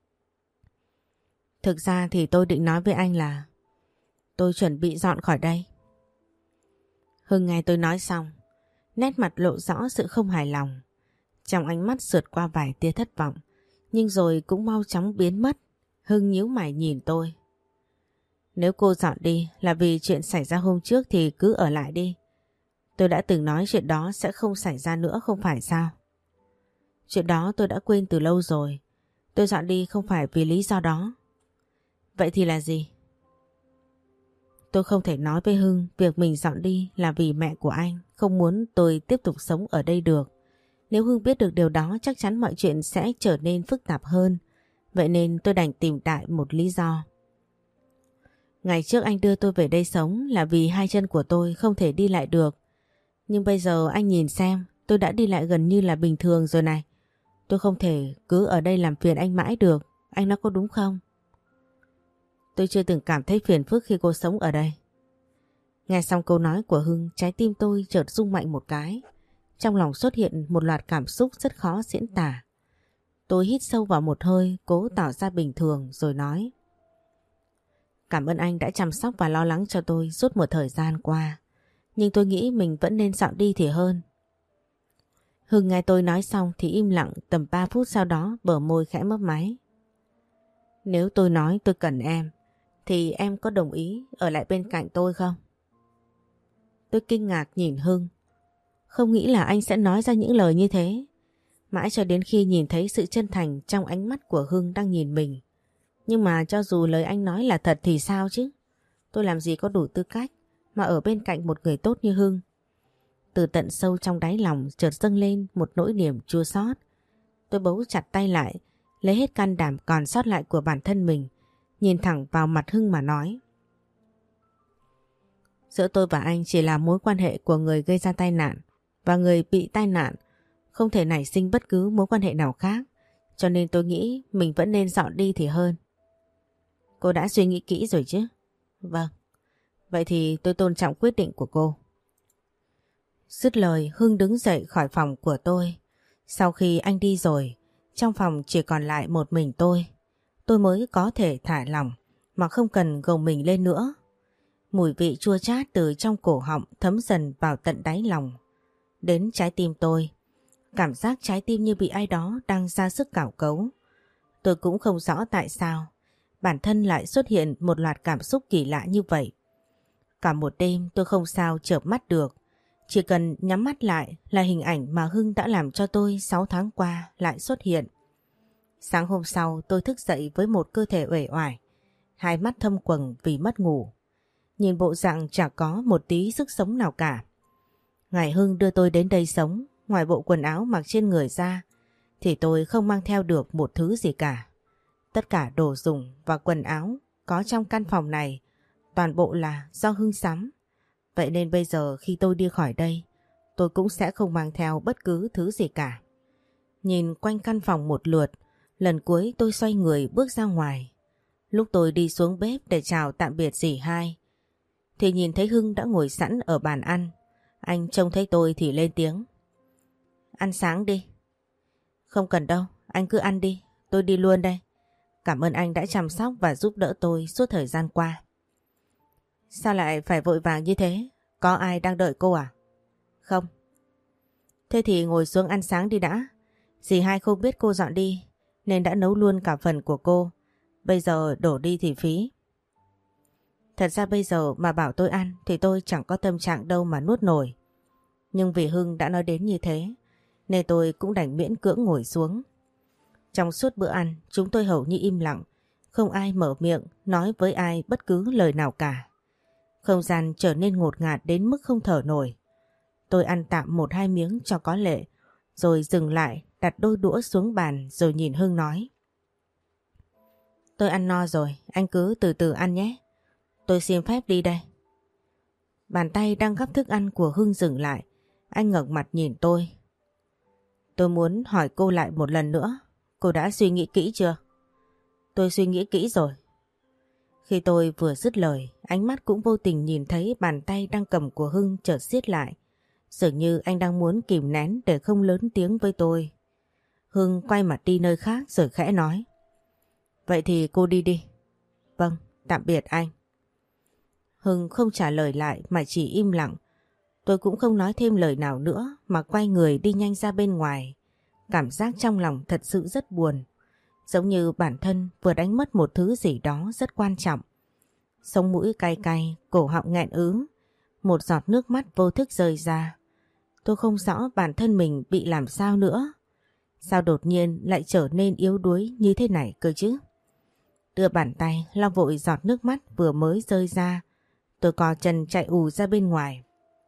thực ra thì tôi định nói với anh là tôi chuẩn bị dọn khỏi đây. Hưng nghe tôi nói xong, nét mặt lộ rõ sự không hài lòng. Trong ánh mắt sượt qua vài tia thất vọng, nhưng rồi cũng mau chóng biến mất. Hưng nhíu mày nhìn tôi. Nếu cô dọn đi là vì chuyện xảy ra hôm trước thì cứ ở lại đi. Tôi đã từng nói chuyện đó sẽ không xảy ra nữa không phải sao? Chuyện đó tôi đã quên từ lâu rồi. Tôi dọn đi không phải vì lý do đó. Vậy thì là gì? Tôi không thể nói với Hưng việc mình dọn đi là vì mẹ của anh không muốn tôi tiếp tục sống ở đây được. Nếu Hưng biết được điều đó chắc chắn mọi chuyện sẽ trở nên phức tạp hơn. Vậy nên tôi đành tìm đại một lý do. Ngày trước anh đưa tôi về đây sống là vì hai chân của tôi không thể đi lại được. Nhưng bây giờ anh nhìn xem, tôi đã đi lại gần như là bình thường rồi này. Tôi không thể cứ ở đây làm phiền anh mãi được. Anh nói có đúng không? Tôi chưa từng cảm thấy phiền phức khi cô sống ở đây. Nghe xong câu nói của Hưng, trái tim tôi chợt rung mạnh một cái. Trong lòng xuất hiện một loạt cảm xúc rất khó diễn tả. Tôi hít sâu vào một hơi, cố tỏ ra bình thường rồi nói: cảm ơn anh đã chăm sóc và lo lắng cho tôi suốt một thời gian qua. Nhưng tôi nghĩ mình vẫn nên dọn đi thì hơn. Hưng nghe tôi nói xong thì im lặng tầm 3 phút, sau đó bờ môi khẽ mấp máy. Nếu tôi nói tôi cần em, thì em có đồng ý ở lại bên cạnh tôi không? Tôi kinh ngạc nhìn Hưng. Không nghĩ là anh sẽ nói ra những lời như thế. Mãi cho đến khi nhìn thấy sự chân thành trong ánh mắt của Hưng đang nhìn mình. Nhưng mà cho dù lời anh nói là thật thì sao chứ? Tôi làm gì có đủ tư cách mà ở bên cạnh một người tốt như Hưng. Từ tận sâu trong đáy lòng chợt dâng lên một nỗi niềm chua xót. Tôi bấu chặt tay lại, lấy hết can đảm còn sót lại của bản thân mình, nhìn thẳng vào mặt Hưng mà nói. Giữa tôi và anh chỉ là mối quan hệ của người gây ra tai nạn và người bị tai nạn, không thể nảy sinh bất cứ mối quan hệ nào khác, cho nên tôi nghĩ mình vẫn nên dọn đi thì hơn. Cô đã suy nghĩ kỹ rồi chứ? Vâng. Vậy thì tôi tôn trọng quyết định của cô. Dứt lời, Hưng đứng dậy khỏi phòng của tôi. Sau khi anh đi rồi, trong phòng chỉ còn lại một mình tôi mới có thể thả lỏng mà không cần gồng mình lên nữa. Mùi vị chua chát từ trong cổ họng thấm dần vào tận đáy lòng, đến trái tim tôi. Cảm giác trái tim như bị ai đó đang ra sức cào cấu. Tôi cũng không rõ tại sao bản thân lại xuất hiện một loạt cảm xúc kỳ lạ như vậy. Cả một đêm tôi không sao chợp mắt được. Chỉ cần nhắm mắt lại là hình ảnh mà Hưng đã làm cho tôi 6 tháng qua lại xuất hiện. Sáng hôm sau tôi thức dậy với một cơ thể uể oải, hai mắt thâm quầng vì mất ngủ. Nhìn bộ dạng chả có một tí sức sống nào cả. Ngày Hưng đưa tôi đến đây sống, ngoài bộ quần áo mặc trên người ra thì tôi không mang theo được một thứ gì cả. Tất cả đồ dùng và quần áo có trong căn phòng này toàn bộ là do Hưng sắm. Vậy nên bây giờ khi tôi đi khỏi đây, tôi cũng sẽ không mang theo bất cứ thứ gì cả. Nhìn quanh căn phòng một lượt, lần cuối tôi xoay người bước ra ngoài. Lúc tôi đi xuống bếp để chào tạm biệt dì hai, thì nhìn thấy Hưng đã ngồi sẵn ở bàn ăn. Anh trông thấy tôi thì lên tiếng. Ăn sáng đi. Không cần đâu, anh cứ ăn đi, tôi đi luôn đây. Cảm ơn anh đã chăm sóc và giúp đỡ tôi suốt thời gian qua. Sao lại phải vội vàng như thế? Có ai đang đợi cô à? Không. Thế thì ngồi xuống ăn sáng đi đã. Dì hai không biết cô dọn đi nên đã nấu luôn cả phần của cô. Bây giờ đổ đi thì phí. Thật ra bây giờ mà bảo tôi ăn thì tôi chẳng có tâm trạng đâu mà nuốt nổi. Nhưng vì Hưng đã nói đến như thế nên tôi cũng đành miễn cưỡng ngồi xuống. Trong suốt bữa ăn chúng tôi hầu như im lặng, không ai mở miệng nói với ai bất cứ lời nào cả. Không gian trở nên ngột ngạt đến mức không thở nổi. Tôi ăn tạm 1-2 miếng cho có lệ, rồi dừng lại đặt đôi đũa xuống bàn rồi nhìn Hưng nói. Tôi ăn no rồi, anh cứ từ từ ăn nhé. Tôi xin phép đi đây. Bàn tay đang gắp thức ăn của Hưng dừng lại, anh ngẩng mặt nhìn tôi. Tôi muốn hỏi cô lại một lần nữa, cô đã suy nghĩ kỹ chưa? Tôi suy nghĩ kỹ rồi. Khi tôi vừa dứt lời, ánh mắt cũng vô tình nhìn thấy bàn tay đang cầm của Hưng chợt siết lại. Dường như anh đang muốn kìm nén để không lớn tiếng với tôi. Hưng quay mặt đi nơi khác rồi khẽ nói. Vậy thì cô đi đi. Vâng, tạm biệt anh. Hưng không trả lời lại mà chỉ im lặng. Tôi cũng không nói thêm lời nào nữa mà quay người đi nhanh ra bên ngoài. Cảm giác trong lòng thật sự rất buồn. Giống như bản thân vừa đánh mất một thứ gì đó rất quan trọng. Sống mũi cay cay, cổ họng nghẹn ứ. Một giọt nước mắt vô thức rơi ra. Tôi không rõ bản thân mình bị làm sao nữa. Sao đột nhiên lại trở nên yếu đuối như thế này cơ chứ? Đưa bàn tay lau vội giọt nước mắt vừa mới rơi ra. Tôi co chân chạy ù ra bên ngoài.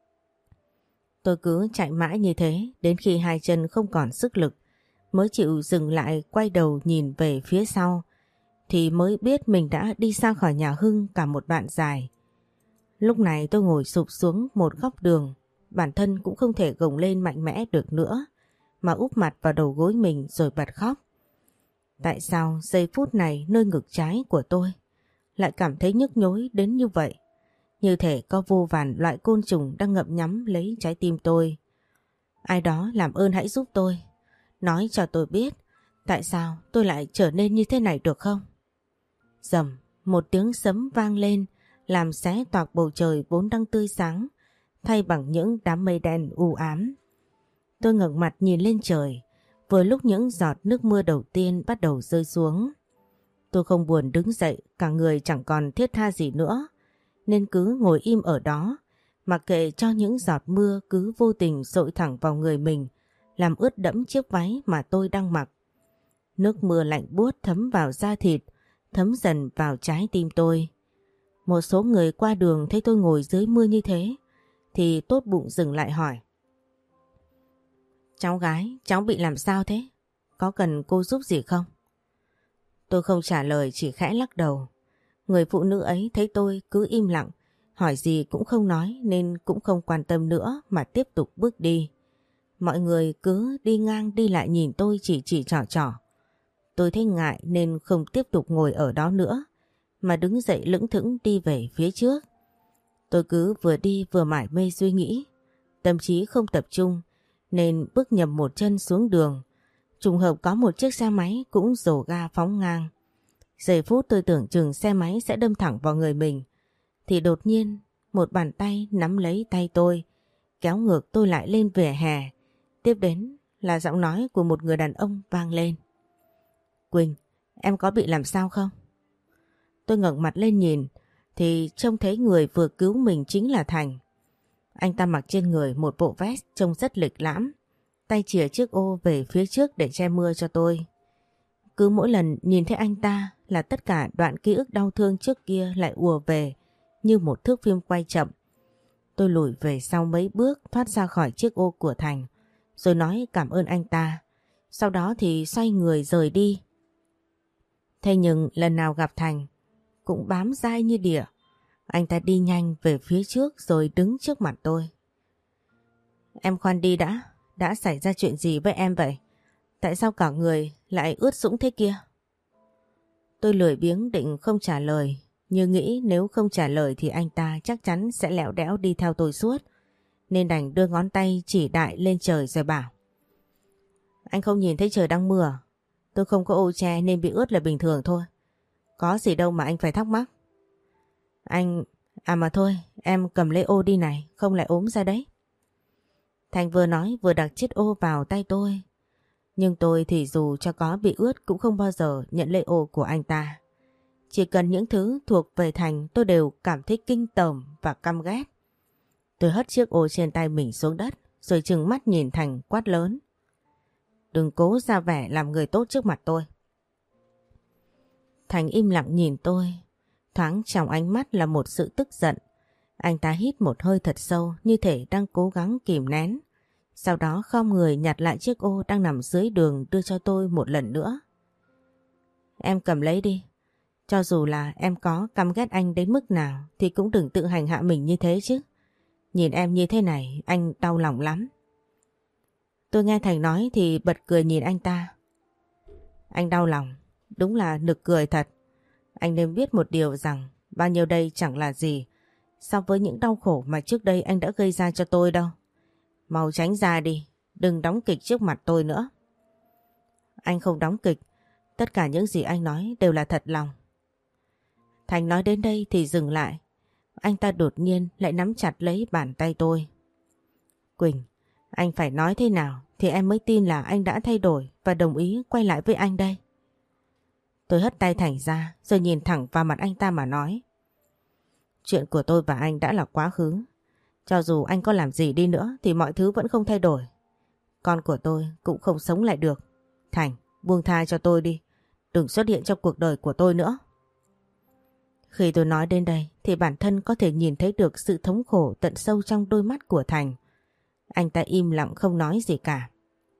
Tôi cứ chạy mãi như thế đến khi hai chân không còn sức lực mới chịu dừng lại quay đầu nhìn về phía sau thì mới biết mình đã đi xa khỏi nhà Hưng cả một đoạn dài. Lúc này tôi ngồi sụp xuống một góc đường, bản thân cũng không thể gồng lên mạnh mẽ được nữa mà úp mặt vào đầu gối mình rồi bật khóc. Tại sao giây phút này nơi ngực trái của tôi lại cảm thấy nhức nhối đến như vậy? Như thể có vô vàn loại côn trùng đang ngậm nhắm lấy trái tim tôi. Ai đó làm ơn hãy giúp tôi. Nói cho tôi biết tại sao tôi lại trở nên như thế này được không? Rầm, một tiếng sấm vang lên làm xé toạc bầu trời vốn đang tươi sáng thay bằng những đám mây đen u ám. Tôi ngẩng mặt nhìn lên trời, vừa lúc những giọt nước mưa đầu tiên bắt đầu rơi xuống. Tôi không buồn đứng dậy, cả người chẳng còn thiết tha gì nữa, nên cứ ngồi im ở đó, mặc kệ cho những giọt mưa cứ vô tình dội thẳng vào người mình, làm ướt đẫm chiếc váy mà tôi đang mặc. Nước mưa lạnh buốt thấm vào da thịt, thấm dần vào trái tim tôi. Một số người qua đường thấy tôi ngồi dưới mưa như thế, thì tốt bụng dừng lại hỏi. Cháu gái, cháu bị làm sao thế? Có cần cô giúp gì không? Tôi không trả lời, chỉ khẽ lắc đầu. Người phụ nữ ấy thấy tôi cứ im lặng, hỏi gì cũng không nói nên cũng không quan tâm nữa mà tiếp tục bước đi. Mọi người cứ đi ngang đi lại nhìn tôi chỉ trỏ trỏ. Tôi thấy ngại nên không tiếp tục ngồi ở đó nữa mà đứng dậy lững thững đi về phía trước. Tôi cứ vừa đi vừa mải mê suy nghĩ, tâm trí không tập trung nên bước nhầm một chân xuống đường. Trùng hợp có một chiếc xe máy cũng rồ ga phóng ngang. Giây phút tôi tưởng chừng xe máy sẽ đâm thẳng vào người mình thì đột nhiên một bàn tay nắm lấy tay tôi, kéo ngược tôi lại lên vỉa hè. Tiếp đến là giọng nói của một người đàn ông vang lên. Quỳnh, em có bị làm sao không? Tôi ngẩng mặt lên nhìn thì trông thấy người vừa cứu mình chính là Thành. Anh ta mặc trên người một bộ vest trông rất lịch lãm, tay chìa chiếc ô về phía trước để che mưa cho tôi. Cứ mỗi lần nhìn thấy anh ta là tất cả đoạn ký ức đau thương trước kia lại ùa về như một thước phim quay chậm. Tôi lùi về sau mấy bước thoát ra khỏi chiếc ô của Thành rồi nói cảm ơn anh ta. Sau đó thì xoay người rời đi. Thế nhưng lần nào gặp Thành cũng bám dai như đỉa. Anh ta đi nhanh về phía trước rồi đứng trước mặt tôi. Em khoan đi đã xảy ra chuyện gì với em vậy? Tại sao cả người lại ướt sũng thế kia? Tôi lười biếng định không trả lời, như nghĩ nếu không trả lời thì anh ta chắc chắn sẽ lẹo đẽo đi theo tôi suốt, nên đành đưa ngón tay chỉ đại lên trời rồi bảo. Anh không nhìn thấy trời đang mưa à? Tôi không có ô che nên bị ướt là bình thường thôi. Có gì đâu mà anh phải thắc mắc. Anh... À mà thôi, em cầm lấy ô đi này, không lại ốm ra đấy. Thành vừa nói vừa đặt chiếc ô vào tay tôi. Nhưng tôi thì dù cho có bị ướt cũng không bao giờ nhận lấy ô của anh ta. Chỉ cần những thứ thuộc về Thành tôi đều cảm thấy kinh tởm và căm ghét. Tôi hất chiếc ô trên tay mình xuống đất rồi trừng mắt nhìn Thành quát lớn. Đừng cố ra vẻ làm người tốt trước mặt tôi. Thành im lặng nhìn tôi. Thoáng trong ánh mắt là một sự tức giận. Anh ta hít một hơi thật sâu như thể đang cố gắng kìm nén. Sau đó khom người nhặt lại chiếc ô đang nằm dưới đường đưa cho tôi một lần nữa. Em cầm lấy đi. Cho dù là em có căm ghét anh đến mức nào thì cũng đừng tự hành hạ mình như thế chứ. Nhìn em như thế này anh đau lòng lắm. Tôi nghe Thành nói thì bật cười nhìn anh ta. Anh đau lòng, đúng là nực cười thật. Anh nên biết một điều rằng bao nhiêu đây chẳng là gì so với những đau khổ mà trước đây anh đã gây ra cho tôi đâu. Mau tránh ra đi, đừng đóng kịch trước mặt tôi nữa. Anh không đóng kịch, tất cả những gì anh nói đều là thật lòng. Thành nói đến đây thì dừng lại. Anh ta đột nhiên lại nắm chặt lấy bàn tay tôi. Quỳnh, anh phải nói thế nào thì em mới tin là anh đã thay đổi và đồng ý quay lại với anh đây. Tôi hất tay Thành ra rồi nhìn thẳng vào mặt anh ta mà nói. Chuyện của tôi và anh đã là quá khứ. Cho dù anh có làm gì đi nữa thì mọi thứ vẫn không thay đổi. Con của tôi cũng không sống lại được. Thành, buông tha cho tôi đi. Đừng xuất hiện trong cuộc đời của tôi nữa. Khi tôi nói đến đây thì bản thân có thể nhìn thấy được sự thống khổ tận sâu trong đôi mắt của Thành. Anh ta im lặng không nói gì cả.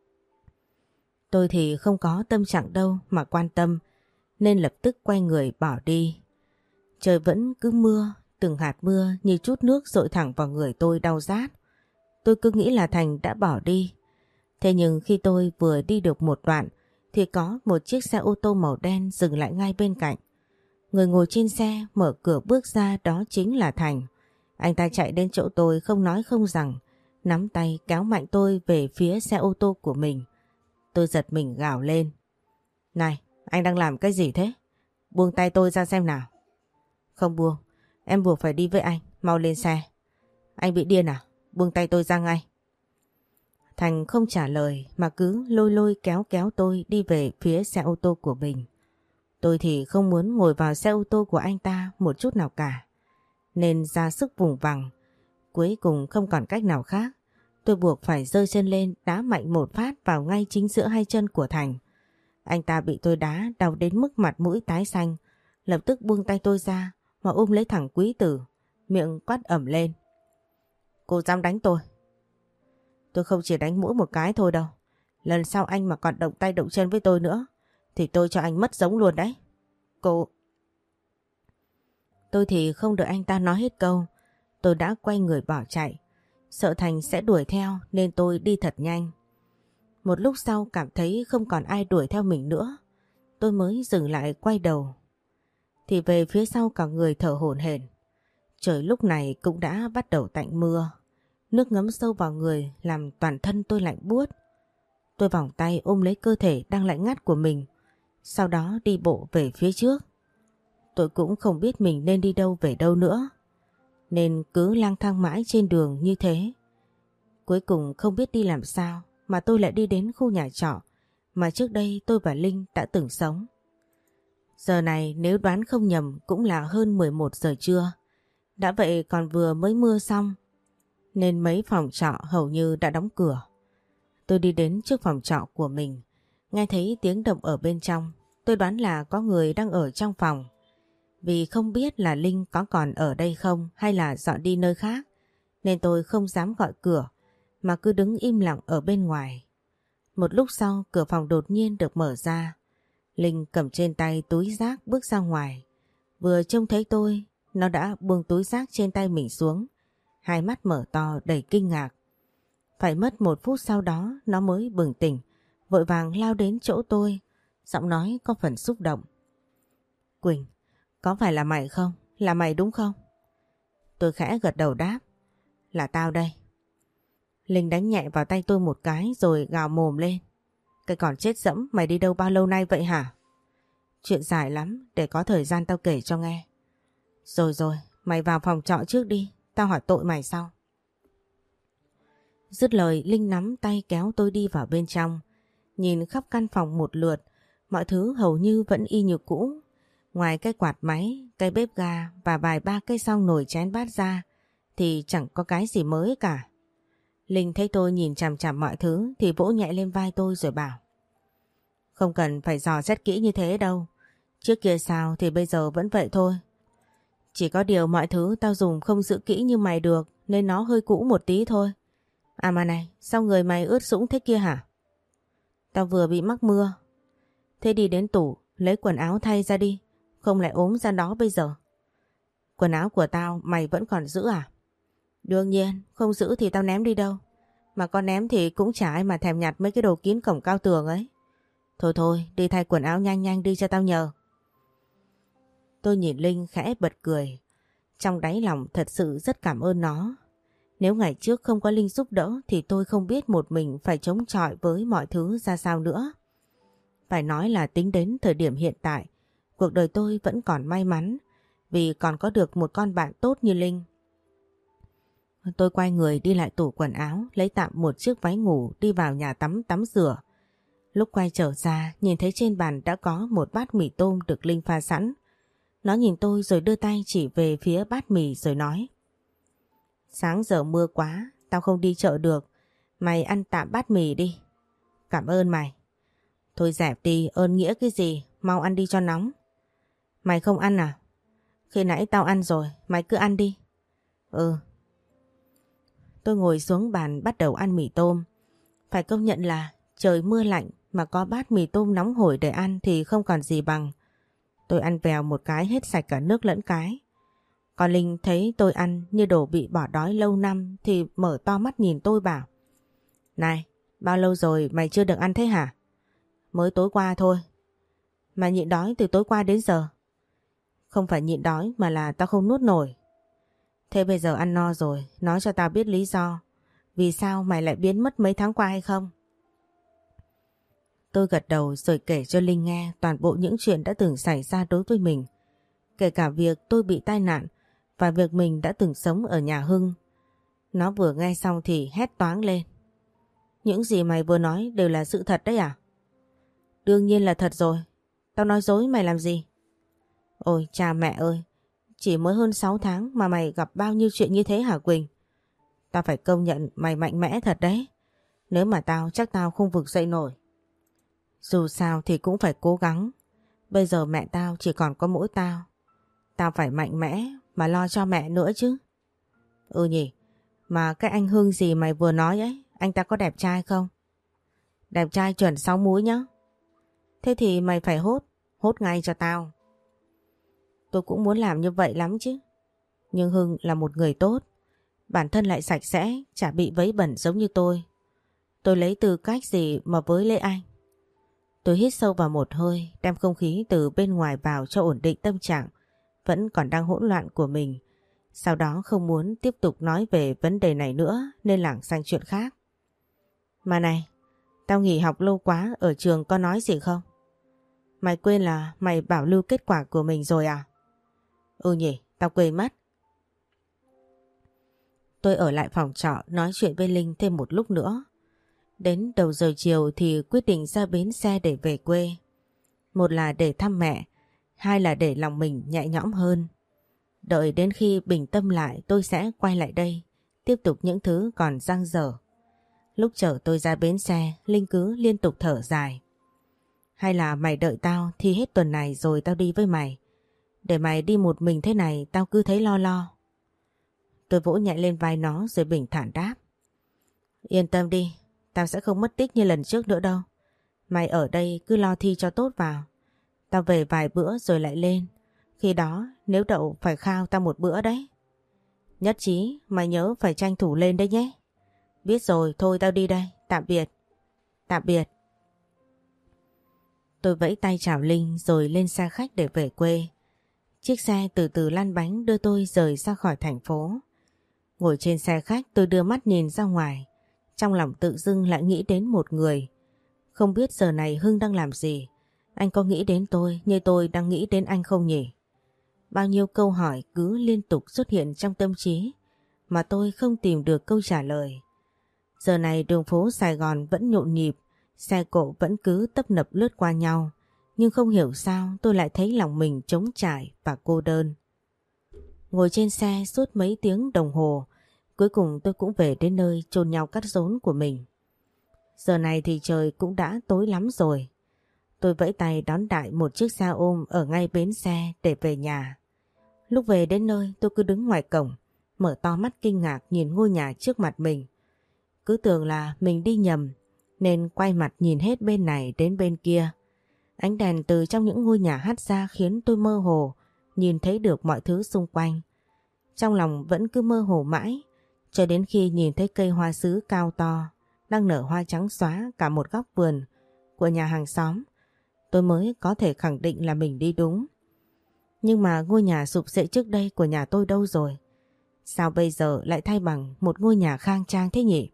Tôi thì không có tâm trạng đâu mà quan tâm nên lập tức quay người bỏ đi. Trời vẫn cứ mưa, từng hạt mưa như chút nước dội thẳng vào người tôi đau rát. Tôi cứ nghĩ là Thành đã bỏ đi. Thế nhưng khi tôi vừa đi được một đoạn thì có một chiếc xe ô tô màu đen dừng lại ngay bên cạnh. Người ngồi trên xe mở cửa bước ra đó chính là Thành. Anh ta chạy đến chỗ tôi không nói không rằng, nắm tay kéo mạnh tôi về phía xe ô tô của mình. Tôi giật mình gào lên. Này, anh đang làm cái gì thế? Buông tay tôi ra xem nào. Không buông, em buộc phải đi với anh, mau lên xe. Anh bị điên à? Buông tay tôi ra ngay. Thành không trả lời mà cứ lôi lôi kéo kéo tôi đi về phía xe ô tô của mình. Tôi thì không muốn ngồi vào xe ô tô của anh ta một chút nào cả, nên ra sức vùng vằng. Cuối cùng không còn cách nào khác, tôi buộc phải giơ chân lên đá mạnh một phát vào ngay chính giữa hai chân của Thành. Anh ta bị tôi đá đau đến mức mặt mũi tái xanh, lập tức buông tay tôi ra mà ôm lấy thằng Quý Tử, miệng quát ẩm lên. Cô dám đánh tôi? Tôi không chỉ đánh mũi một cái thôi đâu. Lần sau anh mà còn động tay động chân với tôi nữa thì tôi cho anh mất giống luôn đấy. Cô... Tôi thì không đợi anh ta nói hết câu. Tôi đã quay người bỏ chạy. Sợ Thành sẽ đuổi theo nên tôi đi thật nhanh. Một lúc sau cảm thấy không còn ai đuổi theo mình nữa. Tôi mới dừng lại quay đầu. Thì về phía sau cả người thở hổn hển. Trời lúc này cũng đã bắt đầu tạnh mưa. Nước ngấm sâu vào người làm toàn thân tôi lạnh buốt. Tôi vòng tay ôm lấy cơ thể đang lạnh ngắt của mình. Sau đó đi bộ về phía trước. Tôi cũng không biết mình nên đi đâu về đâu nữa. Nên cứ lang thang mãi trên đường như thế. Cuối cùng không biết đi làm sao mà tôi lại đi đến khu nhà trọ mà trước đây tôi và Linh đã từng sống. Giờ này nếu đoán không nhầm cũng là hơn 11 giờ trưa. Đã vậy còn vừa mới mưa xong nên mấy phòng trọ hầu như đã đóng cửa. Tôi đi đến trước phòng trọ của mình, nghe thấy tiếng động ở bên trong. Tôi đoán là có người đang ở trong phòng. Vì không biết là Linh có còn ở đây không hay là dọn đi nơi khác, nên tôi không dám gọi cửa mà cứ đứng im lặng ở bên ngoài. Một lúc sau cửa phòng đột nhiên được mở ra. Linh cầm trên tay túi rác bước ra ngoài. Vừa trông thấy tôi, nó đã buông túi rác trên tay mình xuống. Hai mắt mở to đầy kinh ngạc. Phải mất 1 phút sau đó nó mới bừng tỉnh, vội vàng lao đến chỗ tôi, giọng nói có phần xúc động. Quỳnh, có phải là mày không? Là mày đúng không? Tôi khẽ gật đầu đáp. Là tao đây. Linh đánh nhẹ vào tay tôi một cái rồi gào mồm lên. Cái còn chết dẫm, mày đi đâu bao lâu nay vậy hả? Chuyện dài lắm, để có thời gian tao kể cho nghe. Rồi rồi, mày vào phòng trọ trước đi, tao hỏi tội mày sau. Dứt lời Linh nắm tay kéo tôi đi vào bên trong. Nhìn khắp căn phòng một lượt, mọi thứ hầu như vẫn y như cũ. Ngoài cái quạt máy, cái bếp ga và vài ba cái xong nồi chén bát ra thì chẳng có cái gì mới cả. Linh thấy tôi nhìn chằm chằm mọi thứ thì vỗ nhẹ lên vai tôi rồi bảo. Không cần phải dò xét kỹ như thế đâu. Trước kia sao thì bây giờ vẫn vậy thôi. Chỉ có điều mọi thứ tao dùng không giữ kỹ như mày được nên nó hơi cũ một tí thôi. À mà này, sao người mày ướt sũng thế kia hả? Tao vừa bị mắc mưa. Thế đi đến tủ, lấy quần áo thay ra đi, không lại ốm ra đó bây giờ. Quần áo của tao mày vẫn còn giữ à? Đương nhiên, không giữ thì tao ném đi đâu. Mà có ném thì cũng chả ai mà thèm nhặt mấy cái đồ kín cổng cao tường ấy. Thôi thôi, đi thay quần áo nhanh nhanh đi cho tao nhờ. Tôi nhìn Linh khẽ bật cười. Trong đáy lòng thật sự rất cảm ơn nó. Nếu ngày trước không có Linh giúp đỡ thì tôi không biết một mình phải chống chọi với mọi thứ ra sao nữa. Phải nói là tính đến thời điểm hiện tại, cuộc đời tôi vẫn còn may mắn vì còn có được một con bạn tốt như Linh. Tôi quay người đi lại tủ quần áo, lấy tạm một chiếc váy ngủ đi vào nhà tắm tắm rửa. Lúc quay trở ra, nhìn thấy trên bàn đã có một bát mì tôm được Linh pha sẵn. Nó nhìn tôi rồi đưa tay chỉ về phía bát mì rồi nói. Sáng giờ mưa quá, tao không đi chợ được. Mày ăn tạm bát mì đi. Cảm ơn mày. Thôi dẹp đi, ơn nghĩa cái gì, mau ăn đi cho nóng. Mày không ăn à? Khi nãy tao ăn rồi, mày cứ ăn đi. Ừ. Tôi ngồi xuống bàn bắt đầu ăn mì tôm. Phải công nhận là trời mưa lạnh mà có bát mì tôm nóng hổi để ăn thì không còn gì bằng. Tôi ăn vèo một cái hết sạch cả nước lẫn cái. Còn Linh thấy tôi ăn như đồ bị bỏ đói lâu năm thì mở to mắt nhìn tôi bảo. Này, bao lâu rồi mày chưa được ăn thế hả? Mới tối qua thôi. Mà nhịn đói từ tối qua đến giờ. Không phải nhịn đói mà là tao không nuốt nổi. Thế bây giờ ăn no rồi, nói cho tao biết lý do. Vì sao mày lại biến mất mấy tháng qua hay không? Tôi gật đầu rồi kể cho Linh nghe toàn bộ những chuyện đã từng xảy ra đối với mình. Kể cả việc tôi bị tai nạn và việc mình đã từng sống ở nhà Hưng. Nó vừa nghe xong thì hét toáng lên. Những gì mày vừa nói đều là sự thật đấy à? Đương nhiên là thật rồi. Tao nói dối mày làm gì? Ôi cha mẹ ơi, chỉ mới hơn 6 tháng mà mày gặp bao nhiêu chuyện như thế hả Quỳnh? Tao phải công nhận mày mạnh mẽ thật đấy. Nếu mà tao chắc tao không vực dậy nổi. Dù sao thì cũng phải cố gắng. Bây giờ mẹ tao chỉ còn có mỗi tao. Tao phải mạnh mẽ mà lo cho mẹ nữa chứ. Ừ nhỉ, mà cái anh Hưng gì mày vừa nói ấy, Anh ta có đẹp trai không? Đẹp trai chuẩn 6 múi nhá. Thế thì mày phải hốt ngay cho tao. Tôi cũng muốn làm như vậy lắm chứ. Nhưng Hưng là một người tốt, bản thân lại sạch sẽ, chả bị vấy bẩn giống như tôi. Tôi lấy tư cách gì mà với lấy anh? Tôi hít sâu vào một hơi, đem không khí từ bên ngoài vào cho ổn định tâm trạng vẫn còn đang hỗn loạn của mình. Sau đó không muốn tiếp tục nói về vấn đề này nữa nên lảng sang chuyện khác. Mà này, tao nghỉ học lâu quá, ở trường có nói gì không? Mày quên là mày bảo lưu kết quả của mình rồi à? Ừ nhỉ, tao quên mất. Tôi ở lại phòng trọ nói chuyện với Linh thêm một lúc nữa. Đến đầu giờ chiều thì quyết định ra bến xe để về quê. Một là để thăm mẹ, hai là để lòng mình nhẹ nhõm hơn. Đợi đến khi bình tâm lại tôi sẽ quay lại đây, tiếp tục những thứ còn dang dở. Lúc chở tôi ra bến xe, Linh cứ liên tục thở dài. Hay là mày đợi tao thi hết tuần này rồi tao đi với mày. Để mày đi một mình thế này tao cứ thấy lo lo. Tôi vỗ nhẹ lên vai nó rồi bình thản đáp. Yên tâm đi, tao sẽ không mất tích như lần trước nữa đâu. Mày ở đây cứ lo thi cho tốt vào. Tao về vài bữa rồi lại lên. Khi đó nếu đậu phải khao tao một bữa đấy. Nhất trí, mày nhớ phải tranh thủ lên đấy nhé. Biết rồi, thôi tao đi đây. Tạm biệt. Tạm biệt. Tôi vẫy tay chào Linh rồi lên xe khách để về quê. Chiếc xe từ từ lăn bánh đưa tôi rời ra khỏi thành phố. Ngồi trên xe khách tôi đưa mắt nhìn ra ngoài. Trong lòng tự dưng lại nghĩ đến một người. Không biết giờ này Hưng đang làm gì. Anh có nghĩ đến tôi như tôi đang nghĩ đến anh không nhỉ? Bao nhiêu câu hỏi cứ liên tục xuất hiện trong tâm trí mà tôi không tìm được câu trả lời. Giờ này đường phố Sài Gòn vẫn nhộn nhịp, xe cộ vẫn cứ tấp nập lướt qua nhau. Nhưng không hiểu sao tôi lại thấy lòng mình trống trải và cô đơn. Ngồi trên xe suốt mấy tiếng đồng hồ, cuối cùng tôi cũng về đến nơi chôn nhau cắt rốn của mình. Giờ này thì trời cũng đã tối lắm rồi. Tôi vẫy tay đón đại một chiếc xe ôm ở ngay bến xe để về nhà. Lúc về đến nơi tôi cứ đứng ngoài cổng, mở to mắt kinh ngạc nhìn ngôi nhà trước mặt mình. Cứ tưởng là mình đi nhầm, nên quay mặt nhìn hết bên này đến bên kia. Ánh đèn từ trong những ngôi nhà hắt ra khiến tôi mơ hồ, nhìn thấy được mọi thứ xung quanh. Trong lòng vẫn cứ mơ hồ mãi, cho đến khi nhìn thấy cây hoa sứ cao to, đang nở hoa trắng xóa cả một góc vườn của nhà hàng xóm. Tôi mới có thể khẳng định là mình đi đúng. Nhưng mà ngôi nhà sụp sệ trước đây của nhà tôi đâu rồi? Sao bây giờ lại thay bằng một ngôi nhà khang trang thế nhỉ?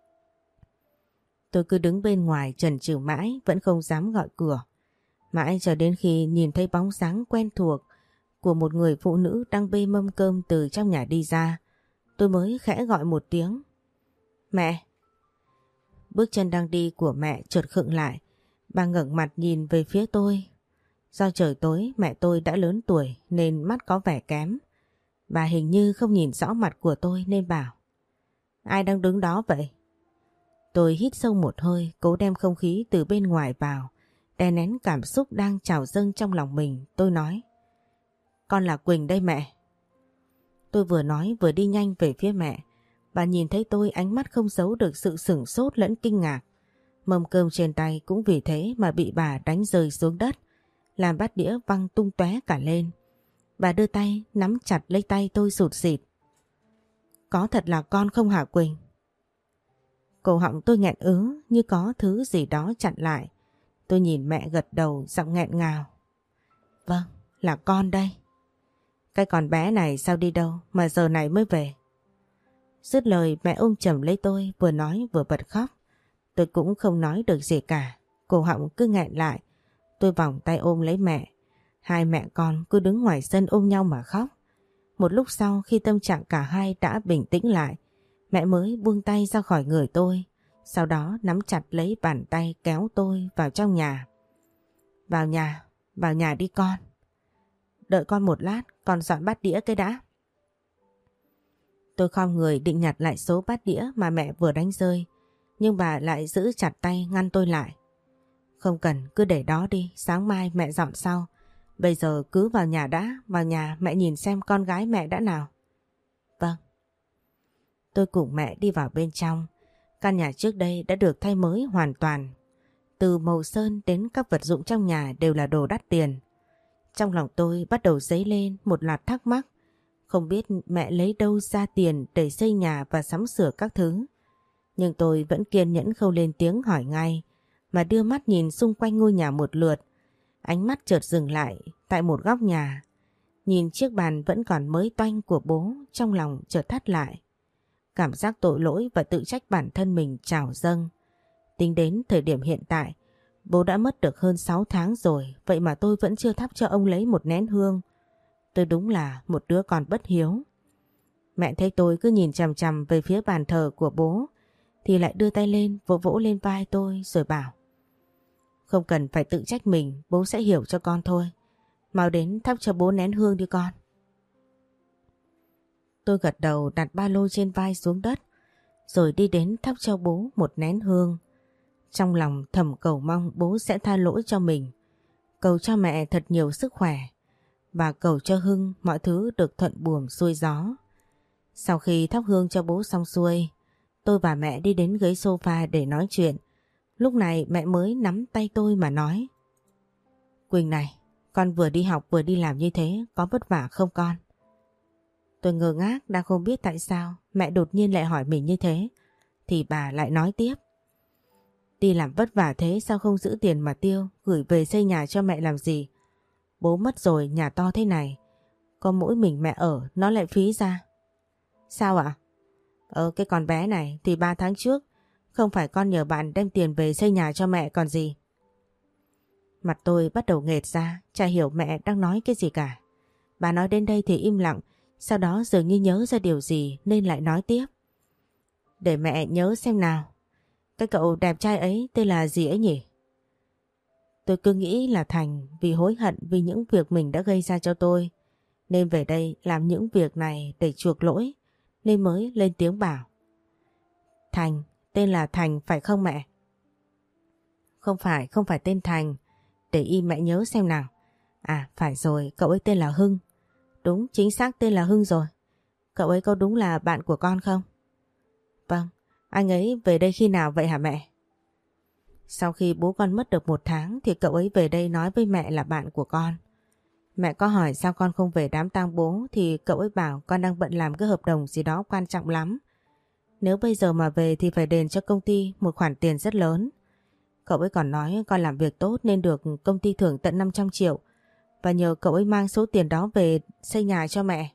Tôi cứ đứng bên ngoài chần chừ mãi vẫn không dám gọi cửa. Mãi cho đến khi nhìn thấy bóng dáng quen thuộc của một người phụ nữ đang bê mâm cơm từ trong nhà đi ra, tôi mới khẽ gọi một tiếng. Mẹ! Bước chân đang đi của mẹ chợt khựng lại. Bà ngẩng mặt nhìn về phía tôi. Do trời tối mẹ tôi đã lớn tuổi nên mắt có vẻ kém. Bà hình như không nhìn rõ mặt của tôi nên bảo. Ai đang đứng đó vậy? Tôi hít sâu một hơi, cố đem không khí từ bên ngoài vào, đè nén cảm xúc đang trào dâng trong lòng mình. Tôi nói. Con là Quỳnh đây mẹ. Tôi vừa nói vừa đi nhanh về phía mẹ. Bà nhìn thấy tôi ánh mắt không giấu được sự sửng sốt lẫn kinh ngạc. Mâm cơm trên tay cũng vì thế mà bị bà đánh rơi xuống đất, làm bát đĩa văng tung tóe cả lên. Bà đưa tay nắm chặt lấy tay tôi sụt sịt. Có thật là con không hả Quỳnh? Cổ họng tôi nghẹn ứ như có thứ gì đó chặn lại. Tôi nhìn mẹ gật đầu giọng nghẹn ngào. Vâng, là con đây. Cái con bé này sao đi đâu mà giờ này mới về? Dứt lời mẹ ôm chầm lấy tôi vừa nói vừa bật khóc. Tôi cũng không nói được gì cả. Cổ họng cứ nghẹn lại. Tôi vòng tay ôm lấy mẹ. Hai mẹ con cứ đứng ngoài sân ôm nhau mà khóc. Một lúc sau khi tâm trạng cả hai đã bình tĩnh lại, mẹ mới buông tay ra khỏi người tôi. Sau đó nắm chặt lấy bàn tay kéo tôi vào trong nhà. Vào nhà đi con. Đợi con một lát, con dọn bát đĩa cái đã. Tôi khom người định nhặt lại số bát đĩa mà mẹ vừa đánh rơi. Nhưng bà lại giữ chặt tay ngăn tôi lại. Không cần, cứ để đó đi, sáng mai mẹ dọn sau. Bây giờ cứ vào nhà đã, vào nhà mẹ nhìn xem con gái mẹ đã nào. Vâng. Tôi cùng mẹ đi vào bên trong. Căn nhà trước đây đã được thay mới hoàn toàn. Từ màu sơn đến các vật dụng trong nhà đều là đồ đắt tiền. Trong lòng tôi bắt đầu dấy lên một loạt thắc mắc. Không biết mẹ lấy đâu ra tiền để xây nhà và sắm sửa các thứ. Nhưng tôi vẫn kiên nhẫn không lên tiếng hỏi ngay, mà đưa mắt nhìn xung quanh ngôi nhà một lượt. Ánh mắt chợt dừng lại tại một góc nhà. Nhìn chiếc bàn vẫn còn mới toanh của bố, trong lòng chợt thắt lại. Cảm giác tội lỗi và tự trách bản thân mình trào dâng. Tính đến thời điểm hiện tại, bố đã mất được hơn 6 tháng rồi, vậy mà tôi vẫn chưa thắp cho ông lấy một nén hương. Tôi đúng là một đứa con bất hiếu. Mẹ thấy tôi cứ nhìn chằm chằm về phía bàn thờ của bố, thì lại đưa tay lên vỗ vỗ lên vai tôi rồi bảo: không cần phải tự trách mình, bố sẽ hiểu cho con thôi. Mau đến thắp cho bố nén hương đi con. Tôi gật đầu đặt ba lô trên vai xuống đất, rồi đi đến thắp cho bố một nén hương. Trong lòng thầm cầu mong bố sẽ tha lỗi cho mình, cầu cho mẹ thật nhiều sức khỏe, và cầu cho Hưng mọi thứ được thuận buồm xuôi gió. Sau khi thắp hương cho bố xong xuôi, tôi và mẹ đi đến ghế sofa để nói chuyện. Lúc này mẹ mới nắm tay tôi mà nói: Quỳnh này, con vừa đi học vừa đi làm như thế, có vất vả không con? Tôi ngơ ngác đang không biết tại sao mẹ đột nhiên lại hỏi mình như thế. Thì bà lại nói tiếp: đi làm vất vả thế sao không giữ tiền mà tiêu, gửi về xây nhà cho mẹ làm gì? Bố mất rồi, nhà to thế này, có mỗi mình mẹ ở, nó lại phí ra. Sao ạ? Cái con bé này thì 3 tháng trước không phải con nhờ bạn đem tiền về xây nhà cho mẹ còn gì. Mặt tôi bắt đầu nghệt ra, chả hiểu mẹ đang nói cái gì cả. Bà nói đến đây thì im lặng, sau đó dường như nhớ ra điều gì nên lại nói tiếp: để mẹ nhớ xem nào, cái cậu đẹp trai ấy tên là gì ấy nhỉ? Tôi cứ nghĩ là Thành, vì hối hận vì những việc mình đã gây ra cho tôi, nên về đây làm những việc này để chuộc lỗi, nên mới lên tiếng bảo: Thành, tên là Thành phải không mẹ? Không phải tên Thành, để y mẹ nhớ xem nào. À phải rồi, cậu ấy tên là Hưng. Đúng, chính xác tên là Hưng rồi. Cậu ấy có đúng là bạn của con không? Vâng, anh ấy về đây khi nào vậy hả mẹ? Sau khi bố con mất được 1 tháng thì cậu ấy về đây nói với mẹ là bạn của con. Mẹ có hỏi sao con không về đám tang bố thì cậu ấy bảo con đang bận làm cái hợp đồng gì đó quan trọng lắm. Nếu bây giờ mà về thì phải đền cho công ty một khoản tiền rất lớn. Cậu ấy còn nói con làm việc tốt nên được công ty thưởng tận 500 triệu và nhờ cậu ấy mang số tiền đó về xây nhà cho mẹ.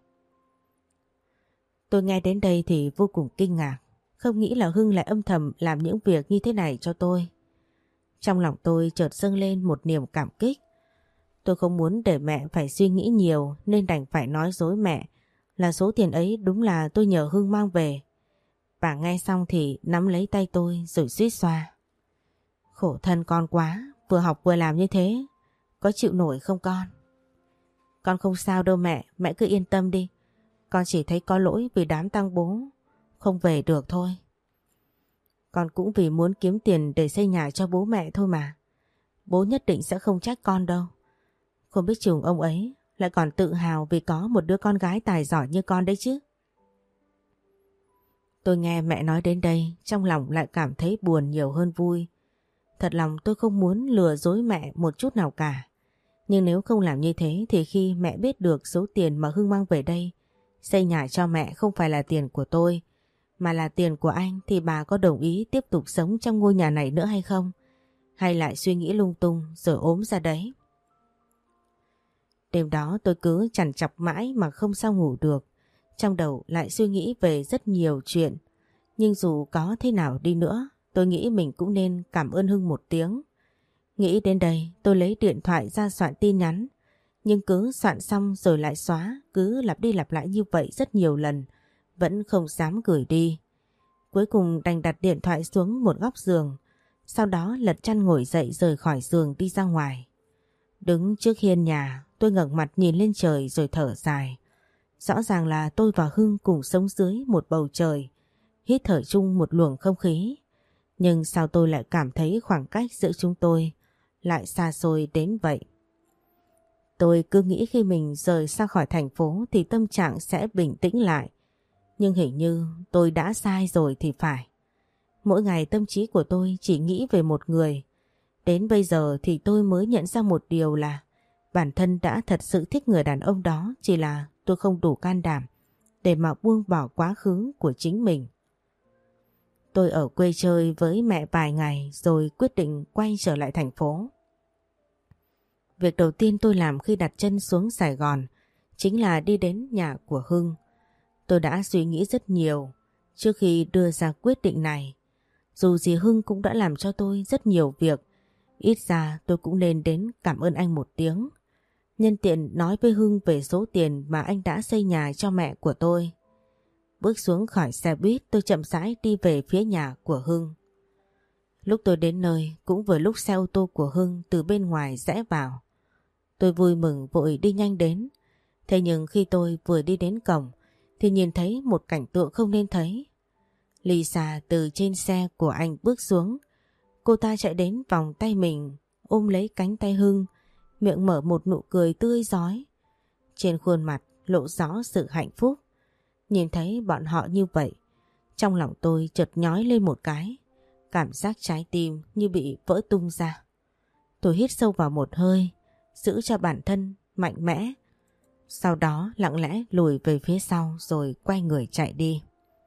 Tôi nghe đến đây thì vô cùng kinh ngạc, không nghĩ là Hưng lại âm thầm làm những việc như thế này cho tôi. Trong lòng tôi chợt dâng lên một niềm cảm kích. Tôi không muốn để mẹ phải suy nghĩ nhiều nên đành phải nói dối mẹ là số tiền ấy đúng là tôi nhờ Hưng mang về. Bà nghe xong thì nắm lấy tay tôi rồi suýt xoa: khổ thân con quá, vừa học vừa làm như thế, có chịu nổi không con? Con không sao đâu mẹ, mẹ cứ yên tâm đi. Con chỉ thấy có lỗi vì đám tang bố không về được thôi. Con cũng vì muốn kiếm tiền để xây nhà cho bố mẹ thôi mà. Bố nhất định sẽ không trách con đâu. Không biết chừng ông ấy lại còn tự hào vì có một đứa con gái tài giỏi như con đấy chứ. Tôi nghe mẹ nói đến đây, trong lòng lại cảm thấy buồn nhiều hơn vui. Thật lòng tôi không muốn lừa dối mẹ một chút nào cả. Nhưng nếu không làm như thế thì khi mẹ biết được số tiền mà Hưng mang về đây xây nhà cho mẹ không phải là tiền của tôi, mà là tiền của anh, thì bà có đồng ý tiếp tục sống trong ngôi nhà này nữa hay không? Hay lại suy nghĩ lung tung rồi ốm ra đấy? Đêm đó tôi cứ trằn trọc mãi mà không sao ngủ được. Trong đầu lại suy nghĩ về rất nhiều chuyện. Nhưng dù có thế nào đi nữa, tôi nghĩ mình cũng nên cảm ơn Hưng một tiếng. Nghĩ đến đây, tôi lấy điện thoại ra soạn tin nhắn. Nhưng cứ soạn xong rồi lại xóa, cứ lặp đi lặp lại như vậy rất nhiều lần, vẫn không dám gửi đi. Cuối cùng đành đặt điện thoại xuống một góc giường, sau đó lật chăn ngồi dậy rời khỏi giường đi ra ngoài. Đứng trước hiên nhà, tôi ngẩng mặt nhìn lên trời rồi thở dài. Rõ ràng là tôi và Hưng cùng sống dưới một bầu trời, hít thở chung một luồng không khí. Nhưng sao tôi lại cảm thấy khoảng cách giữa chúng tôi lại xa xôi đến vậy? Tôi cứ nghĩ khi mình rời xa khỏi thành phố thì tâm trạng sẽ bình tĩnh lại. Nhưng hình như tôi đã sai rồi thì phải. Mỗi ngày tâm trí của tôi chỉ nghĩ về một người. Đến bây giờ thì tôi mới nhận ra một điều là bản thân đã thật sự thích người đàn ông đó, chỉ là tôi không đủ can đảm để mà buông bỏ quá khứ của chính mình. Tôi ở quê chơi với mẹ vài ngày rồi quyết định quay trở lại thành phố. Việc đầu tiên tôi làm khi đặt chân xuống Sài Gòn chính là đi đến nhà của Hưng. Tôi đã suy nghĩ rất nhiều trước khi đưa ra quyết định này. Dù gì Hưng cũng đã làm cho tôi rất nhiều việc, ít ra tôi cũng nên đến cảm ơn anh một tiếng. Nhân tiện nói với Hưng về số tiền mà anh đã xây nhà cho mẹ của tôi. Bước xuống khỏi xe buýt, tôi chậm rãi đi về phía nhà của Hưng. Lúc tôi đến nơi cũng vừa lúc xe ô tô của Hưng từ bên ngoài rẽ vào. Tôi vui mừng vội đi nhanh đến. Thế nhưng khi tôi vừa đi đến cổng thì nhìn thấy một cảnh tượng không nên thấy. Lisa từ trên xe của anh bước xuống. Cô ta chạy đến vòng tay mình, ôm lấy cánh tay Hưng, miệng mở một nụ cười tươi rói. Trên khuôn mặt lộ rõ sự hạnh phúc. Nhìn thấy bọn họ như vậy, trong lòng tôi chợt nhói lên một cái. Cảm giác trái tim như bị vỡ tung ra. Tôi hít sâu vào một hơi, giữ cho bản thân mạnh mẽ. Sau đó lặng lẽ lùi về phía sau rồi quay người chạy đi.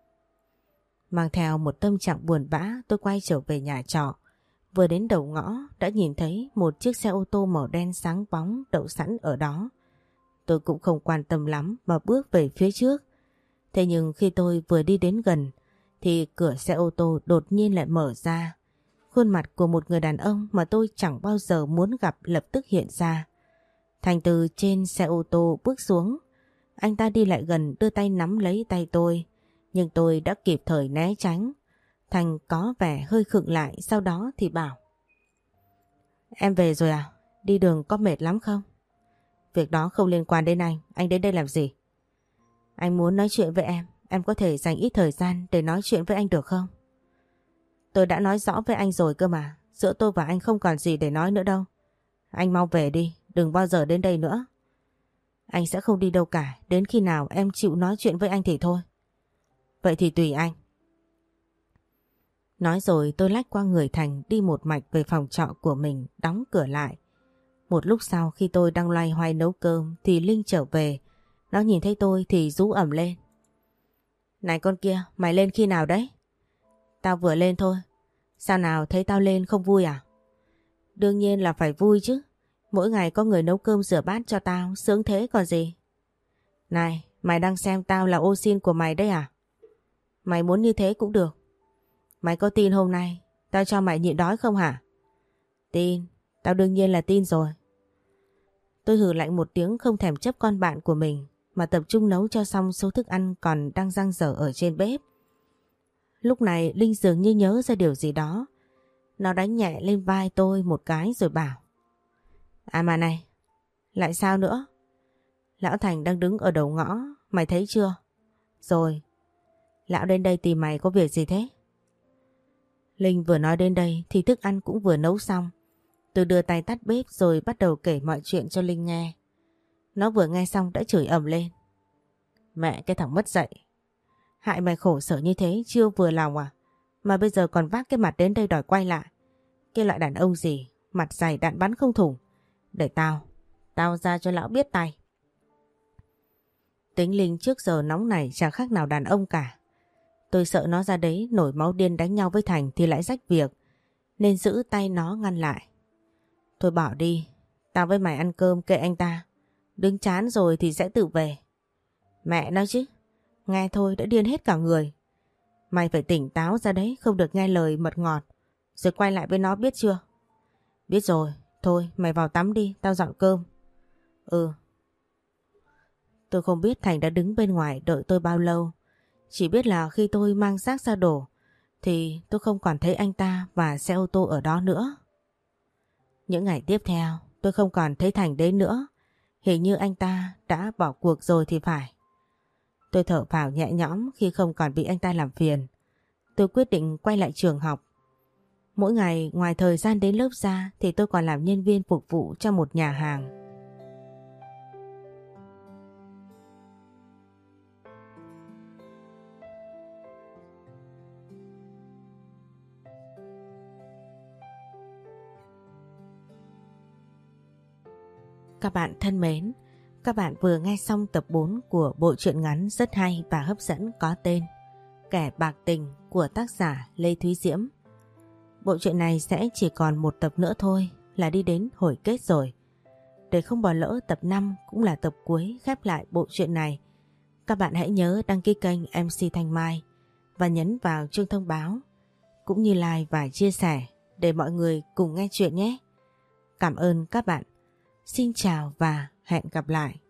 Mang theo một tâm trạng buồn bã, tôi quay trở về nhà trọ. Vừa đến đầu ngõ đã nhìn thấy một chiếc xe ô tô màu đen sáng bóng đậu sẵn ở đó. Tôi cũng không quan tâm lắm mà bước về phía trước. Thế nhưng khi tôi vừa đi đến gần thì cửa xe ô tô đột nhiên lại mở ra. Khuôn mặt của một người đàn ông mà tôi chẳng bao giờ muốn gặp lập tức hiện ra. Thành từ trên xe ô tô bước xuống. Anh ta đi lại gần đưa tay nắm lấy tay tôi. Nhưng tôi đã kịp thời né tránh. Thành có vẻ hơi khựng lại, sau đó thì bảo: Em về rồi à? Đi đường có mệt lắm không? Việc đó không liên quan đến anh đến đây làm gì? Anh muốn nói chuyện với em có thể dành ít thời gian để nói chuyện với anh được không? Tôi đã nói rõ với anh rồi cơ mà, giữa tôi và anh không còn gì để nói nữa đâu. Anh mau về đi, đừng bao giờ đến đây nữa. Anh sẽ không đi đâu cả, đến khi nào em chịu nói chuyện với anh thì thôi. Vậy thì tùy anh. Nói rồi tôi lách qua người Thành đi một mạch về phòng trọ của mình, đóng cửa lại. Một lúc sau khi tôi đang loay hoay nấu cơm thì Linh trở về. Nó nhìn thấy tôi thì rú ẩm lên: Này con kia, mày lên khi nào đấy? Tao vừa lên thôi. Sao nào, thấy tao lên không vui à? Đương nhiên là phải vui chứ. Mỗi ngày có người nấu cơm rửa bát cho tao, sướng thế còn gì. Này, mày đang xem tao là ô sin của mày đấy à? Mày muốn như thế cũng được. Mày có tin hôm nay tao cho mày nhịn đói không hả? Tin, tao đương nhiên là tin rồi. Tôi hừ lạnh một tiếng không thèm chấp con bạn của mình mà tập trung nấu cho xong số thức ăn còn đang dang dở ở trên bếp. Lúc này Linh dường như nhớ ra điều gì đó. Nó đánh nhẹ lên vai tôi một cái rồi bảo: À mà này, lại sao nữa? Lão Thành đang đứng ở đầu ngõ, mày thấy chưa? Rồi, lão đến đây tìm mày có việc gì thế? Linh vừa nói đến đây thì thức ăn cũng vừa nấu xong. Tôi đưa tay tắt bếp rồi bắt đầu kể mọi chuyện cho Linh nghe. Nó vừa nghe xong đã chửi ầm lên: Mẹ cái thằng mất dạy, hại mày khổ sở như thế chưa vừa lòng à? Mà bây giờ còn vác cái mặt đến đây đòi quay lại. Cái loại đàn ông gì, mặt dày đạn bắn không thủng. Để tao ra cho lão biết tay. Tính Linh trước giờ nóng nảy chẳng khác nào đàn ông cả. Tôi sợ nó ra đấy nổi máu điên đánh nhau với Thành thì lại rách việc, nên giữ tay nó ngăn lại. Thôi bỏ đi, tao với mày ăn cơm kệ anh ta. Đứng chán rồi thì sẽ tự về. Mẹ nói chứ, nghe thôi đã điên hết cả người. Mày phải tỉnh táo ra đấy, không được nghe lời mật ngọt rồi quay lại với nó, biết chưa? Biết rồi, thôi mày vào tắm đi, tao dọn cơm. Ừ. Tôi không biết Thành đã đứng bên ngoài đợi tôi bao lâu. Chỉ biết là khi tôi mang xác ra đổ thì tôi không còn thấy anh ta và xe ô tô ở đó nữa. Những ngày tiếp theo tôi không còn thấy Thành đến nữa. Hình như anh ta đã bỏ cuộc rồi thì phải. Tôi thở phào nhẹ nhõm khi không còn bị anh ta làm phiền. Tôi quyết định quay lại trường học. Mỗi ngày ngoài thời gian đến lớp ra thì tôi còn làm nhân viên phục vụ cho một nhà hàng. Các bạn thân mến, các bạn vừa nghe xong tập 4 của bộ truyện ngắn rất hay và hấp dẫn có tên Kẻ bạc tình của tác giả Lê Thúy Diễm. Bộ truyện này sẽ chỉ còn một tập nữa thôi là đi đến hồi kết rồi. Để không bỏ lỡ tập 5 cũng là tập cuối khép lại bộ truyện này, các bạn hãy nhớ đăng ký kênh MC Thanh Mai và nhấn vào chuông thông báo, cũng như like và chia sẻ để mọi người cùng nghe chuyện nhé. Cảm ơn các bạn. Xin chào và hẹn gặp lại.